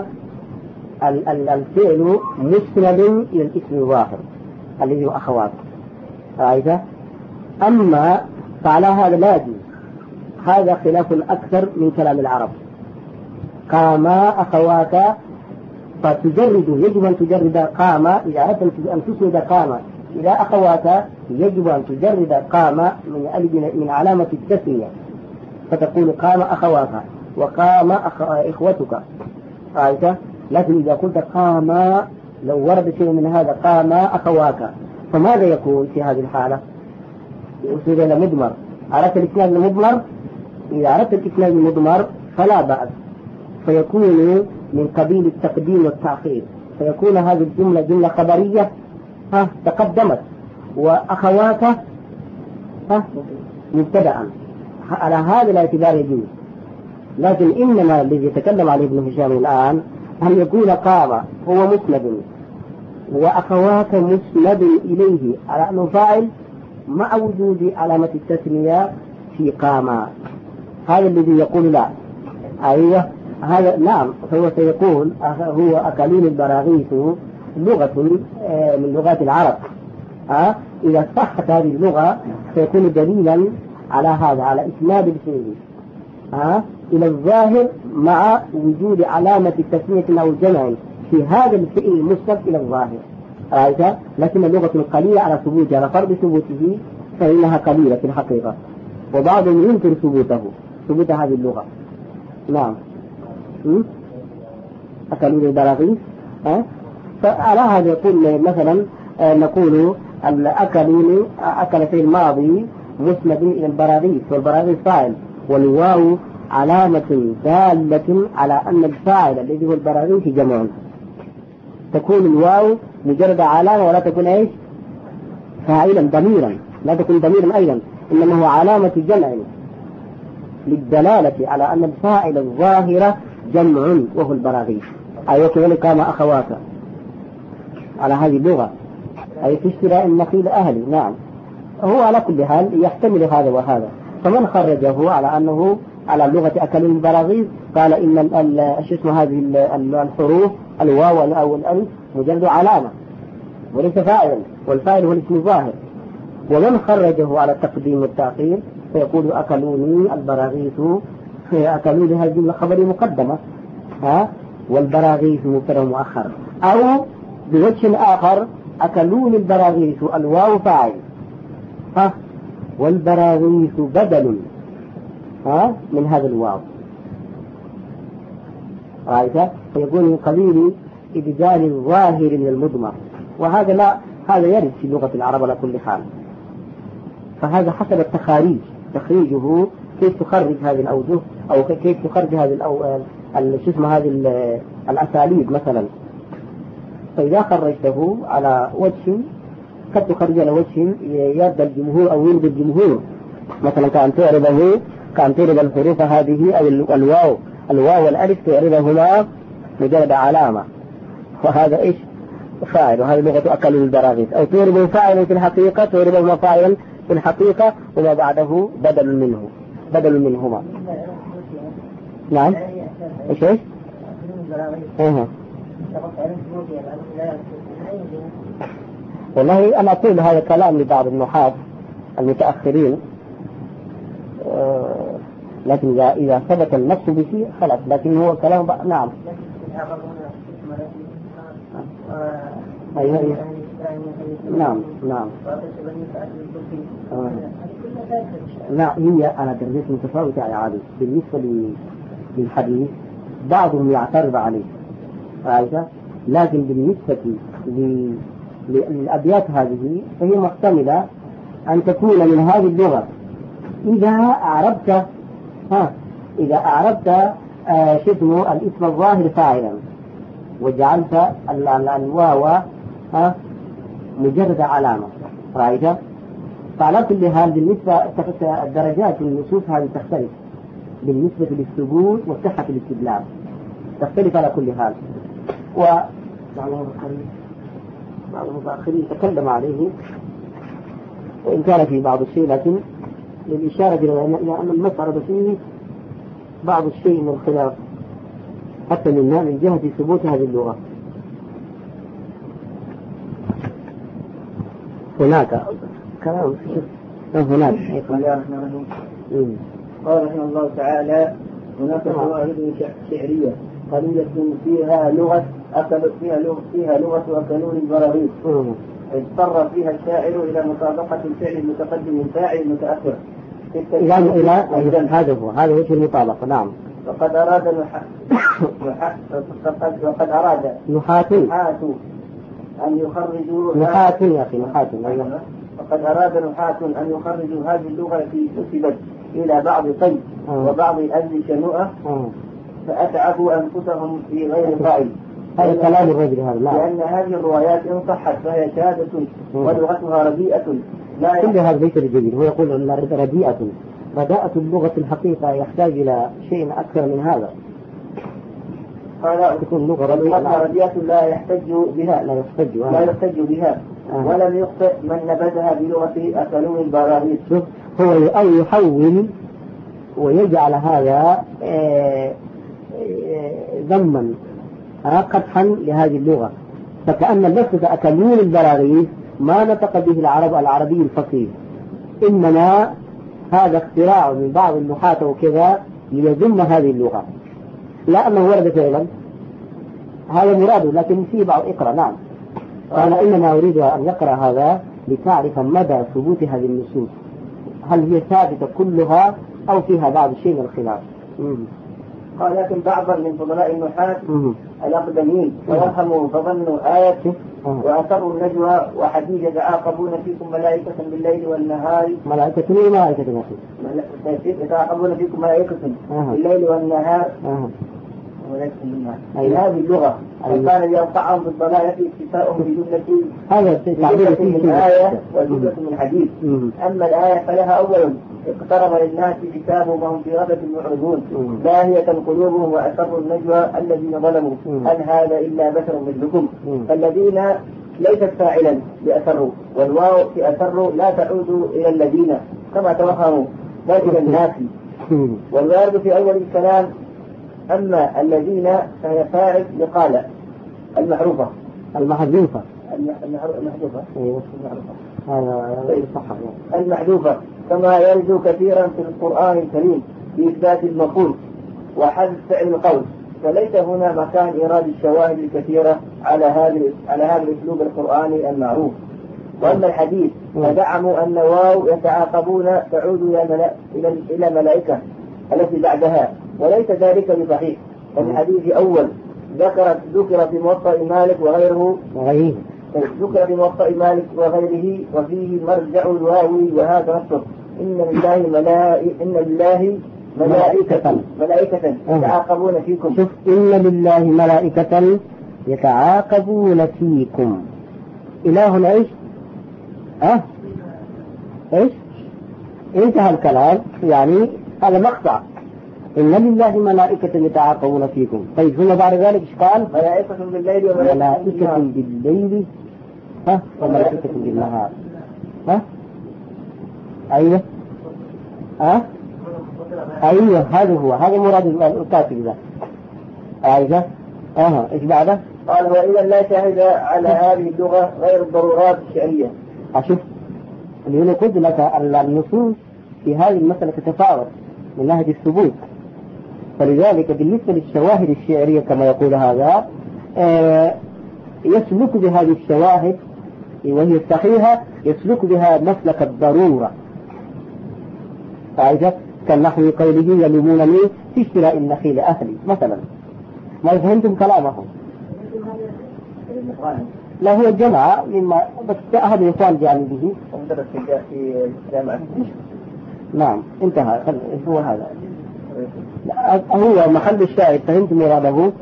الفعل مسند إلى الاسم الظاهر الذي هو أخواك، رأيت؟ أما فعلى هذا لا يجوز، هذا خلاف أكثر من كلام العرب. قام أخواك فتجرد، يجب أن تجرد قام، إذا أردت أن تسند قام إلى أخواك يجب أن تجرد قام من من علامة التثنية، فتقول قام أخواك وقام أخ... إخوتك، رأيت؟ لكن إذا قلت قام، لو ورد شيء من هذا قام أخواك، فماذا يكون في هذه الحالة؟ يصير إلى مضمر. أردت الإسناد المضمر، إذا أردت الإسناد المضمر فلا بأس، فيكون من قبيل التقديم والتأخير، فيكون هذه الجملة جملة خبرية ها تقدمت، وأخواك ها مبتدأ، على هذا الاعتبار يجوز. لكن إنما الذي يتكلم عليه ابن هشام الآن أن يكون قام هو مسند وأخواك مسند إليه على أنه فاعل مع وجود علامة التثنية في قام، هذا الذي يقول لا. أيوه هذا نعم، فهو سيقول هو أكاليل البراغيث لغة من لغات العرب، أه؟ إذا صحت هذه اللغة سيكون دليلا على هذا، على إسناد الفعل أه؟ إلى الظاهر مع وجود علامة التثنية أو الجمع في هذا الفعل المسند إلى الظاهر، لكن اللغة قليلة على ثبوتها، على فرض ثبوته فإنها قليلة في الحقيقة. وبعضهم ينكر ثبوته، ثبوت هذه اللغة. نعم. أكلوا البراغيث. أه؟ فعلى هذا يقول مثلا نقول أكلوا أكل في الماضي مسند إلى البراغيث، والبراغيث فاعل، والواو علامة دالة على أن الفاعل الذي هو البراغيث جمع. تكون الواو مجرد علامة ولا تكون ايش؟ فاعلا ضميرا، لا تكون ضميرا أيضا، إنما هو علامة جمع للدلالة على أن الفاعل الظاهرة جمع وهو البراغيث. أي كذلك كما أخواك على هذه اللغة، أي في شراء النخيل أهلي. نعم. هو على كل حال يحتمل هذا وهذا. فمن خرجه على أنه على لغة أكل البراغيث قال إن شو اسمه هذه الحروف الواو أو الألف مجرد علامة وليس فاعلا، والفاعل هو الاسم الظاهر. ومن خرجه على التقديم والتأخير فيقول أكلوني البراغيث، أكلوني هذه الجملة خبري مقدمة، ها، والبراغيث مبتدأ مؤخر. أو بوجه آخر أكلوني البراغيث الواو فاعل، ها، والبراغيث بدل، ها، من هذا الواو، رأيت؟ فيكون من قبيل إبدال الظاهر من المضمر، وهذا لا، هذا يرد في لغة العرب على كل حال. فهذا حسب التخاريج، تخريجه كيف تخرج هذه الأوجه أو كيف تخرج هذه الأو شو اسمه هذه الأساليب مثلا. فإذا خرجته على وجه قد تخرج على وجه يرضى الجمهور أو يرضي الجمهور، مثلا كأن تعرضه كأن تعرض الحروف هذه أو الواو الواو والألف تعرضهما مجرد علامة، وهذا إيش؟ فاعل، وهذه لغة أكل البراغيث. أو تعرضه فاعل في الحقيقة، تعرضهما فاعلا في الحقيقة، وما بعده بدل منه بدل منهما. نعم. إيش إيش؟ أها. والله أنا أقول هذا كلام لبعض النحاة المتأخرين، أه لكن إذا إذا ثبت النص به خلاص، لكن هو كلام بقى. نعم. أيوة أيوة. نعم نعم. آه. لا، هي أنا درجات متفاوتة يا عادي بالنسبة للحديث، بعضهم يعترض عليه، عايشة، لكن بالنسبة للأبيات هذه فهي محتملة أن تكون من هذه اللغة إذا أعربت، ها، إذا أعربت آه شبه الاسم الظاهر فاعلا وجعلت الواو ها مجرد علامة، رأيت؟ فعلى كل حال بالنسبة الدرجات النصوص هذه تختلف بالنسبة للثبوت وصحة الاستدلال، تختلف على كل حال. وبعض المتأخرين تكلم عليه وإن كان في بعض الشيء، لكن للإشارة إلى أن المسألة فيه بعض الشيء من الخلاف حتى منها من جهة ثبوت هذه اللغة. هناك كلام هناك قال رحمه الله تعالى: هناك فوائد شعرية قليلة فيها لغة أكل فيها لغة فيها لغة أكلون البراغيث، اضطر فيها الشاعر إلى مطابقة الفعل المتقدم من فاعل المتأخر. إلى إلى هذا هو هذا وجه المطابقة. نعم. وقد أراد نح... نح... وقد أراد نحاة أن يخرجوا نحاة يا أخي نحاة. أيوة. وقد أراد نحاة أن يخرجوا هذه اللغة التي نسبت إلى بعض طيب آه. وبعض أهل شنوءة آه. فأتعبوا أنفسهم في غير فاعل. هذا كلام الرجل هذا. لأن هذه الروايات إن صحت فهي شهادة ولغتها رديئة. لا كل هذا ليس بجديد، هو يقول رديئة. رداءة اللغة الحقيقة يحتاج إلى شيء أكثر من هذا. قال تكون لغة رديئة لا يحتج بها لا يحتج لا يحتج بها آه. ولم يخطئ من نبذها بلغة أكلون البراغيث. هو أو يحول ويجعل هذا ذما قدحا لهذه اللغة، فكأن اللفظ أكلون البراغيث ما نطق به العرب العربي الفصيح، إنما هذا اختراع من بعض النحاة وكذا ليذم هذه اللغة، لا أنه ورد فعلا، هذا مراده، لكن فيه بعض اقرأ. نعم. قال إنما أريد أن يقرأ هذا لتعرف مدى ثبوت هذه النصوص هل هي ثابتة كلها أو فيها بعض شيء من الخلاف؟ قال لكن بعضا من فضلاء النحاة الأقدمين توهموا فظنوا آية وأثروا النجوى وحديث يتعاقبون فيكم ملائكة بالليل والنهار. ملائكة ايه ملائكة يتعاقبون فيكم ملائكة بالليل والنهار في هذه اللغة وكان يرفعهم بالضلالة اكتفاءهم بجملة هذا من الآية وجملة من الحديث. أما الآية فلها أول اقترب للناس كتابهم وهم في غفلة معرضون لاهية قلوبهم وأسروا النجوى الذين ظلموا هل هذا إلا بشر مثلكم. فالذين ليست فاعلا لأسروا والواو في أسروا لا تعود إلى الذين كما توهموا بل إلى الناس. والوارد في أول الكلام أما الذين فهي فاعل لقال المعروفة المحذوفة المحذوفة هذا صح المحذوفة كما يرد كثيرا في القرآن الكريم بإثبات المفعول وحذف فعل القول. فليس هنا مكان إيراد الشواهد الكثيرة على هذا على هذا الأسلوب القرآني المعروف. وأما الحديث فزعموا أن واو يتعاقبون تعود إلى إلى ملائكة التي بعدها وليس ذلك بصحيح. فالحديث أول ذكرت ذكر في موطأ مالك وغيره وغيره ذكر في موطأ مالك وغيره وفيه مرجع الواوي وهذا نصر إن لله ملائكة إن لله ملائكة ملائكة يتعاقبون فيكم. شوف إن لله ملائكة يتعاقبون فيكم. إله إيش؟ أه؟ إيش؟ انتهى الكلام يعني هذا مقطع إن لله ملائكة يتعاقبون فيكم. طيب ثم بعد ذلك إيش قال؟ ملائكة بالليل وملائكة بالليل ها وملائكة بالنهار. ها أيوه ها أيوه هذا هو هذا مراد الكاتب ذا. أيوه أها إيش بعده؟ قال وإذا لا شاهد على هذه اللغة غير الضرورات الشعرية. أشوف اللي هنا قلت لك النصوص في هذه المسألة تتفاوت من ناحية الثبوت. فلذلك بالنسبة للشواهد الشعرية كما يقول هذا آه يسلك بهذه الشواهد وهي الصحيحة يسلك بها مسلك الضرورة. فإذا كان نحو قوله يلومونني في شراء النخيل أهلي مثلا ما فهمتم كلامهم. لا هو الجماعة مما بس أحد الإخوان جاني به في جامعة. نعم انتهى هو هذا هو محل الشاهد. فهمت مراده.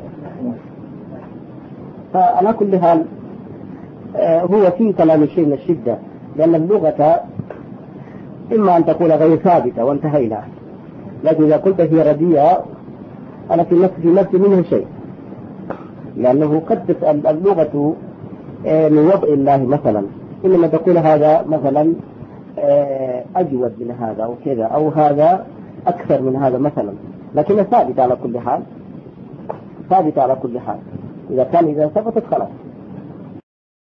فعلى كل حال هو في كلام شيء من الشدة لأن اللغة إما أن تكون غير ثابتة وانتهينا. لكن إذا قلت هي رديئة أنا في نفسي في نفسي منه شيء لأنه قد تسأل اللغة من وضع الله مثلا إنما تقول هذا مثلا أجود من هذا أو كذا أو هذا أكثر من هذا مثلا لكنها ثابتة على كل حال ثابتة على كل حال. إذا كان إذا ثبتت خلاص.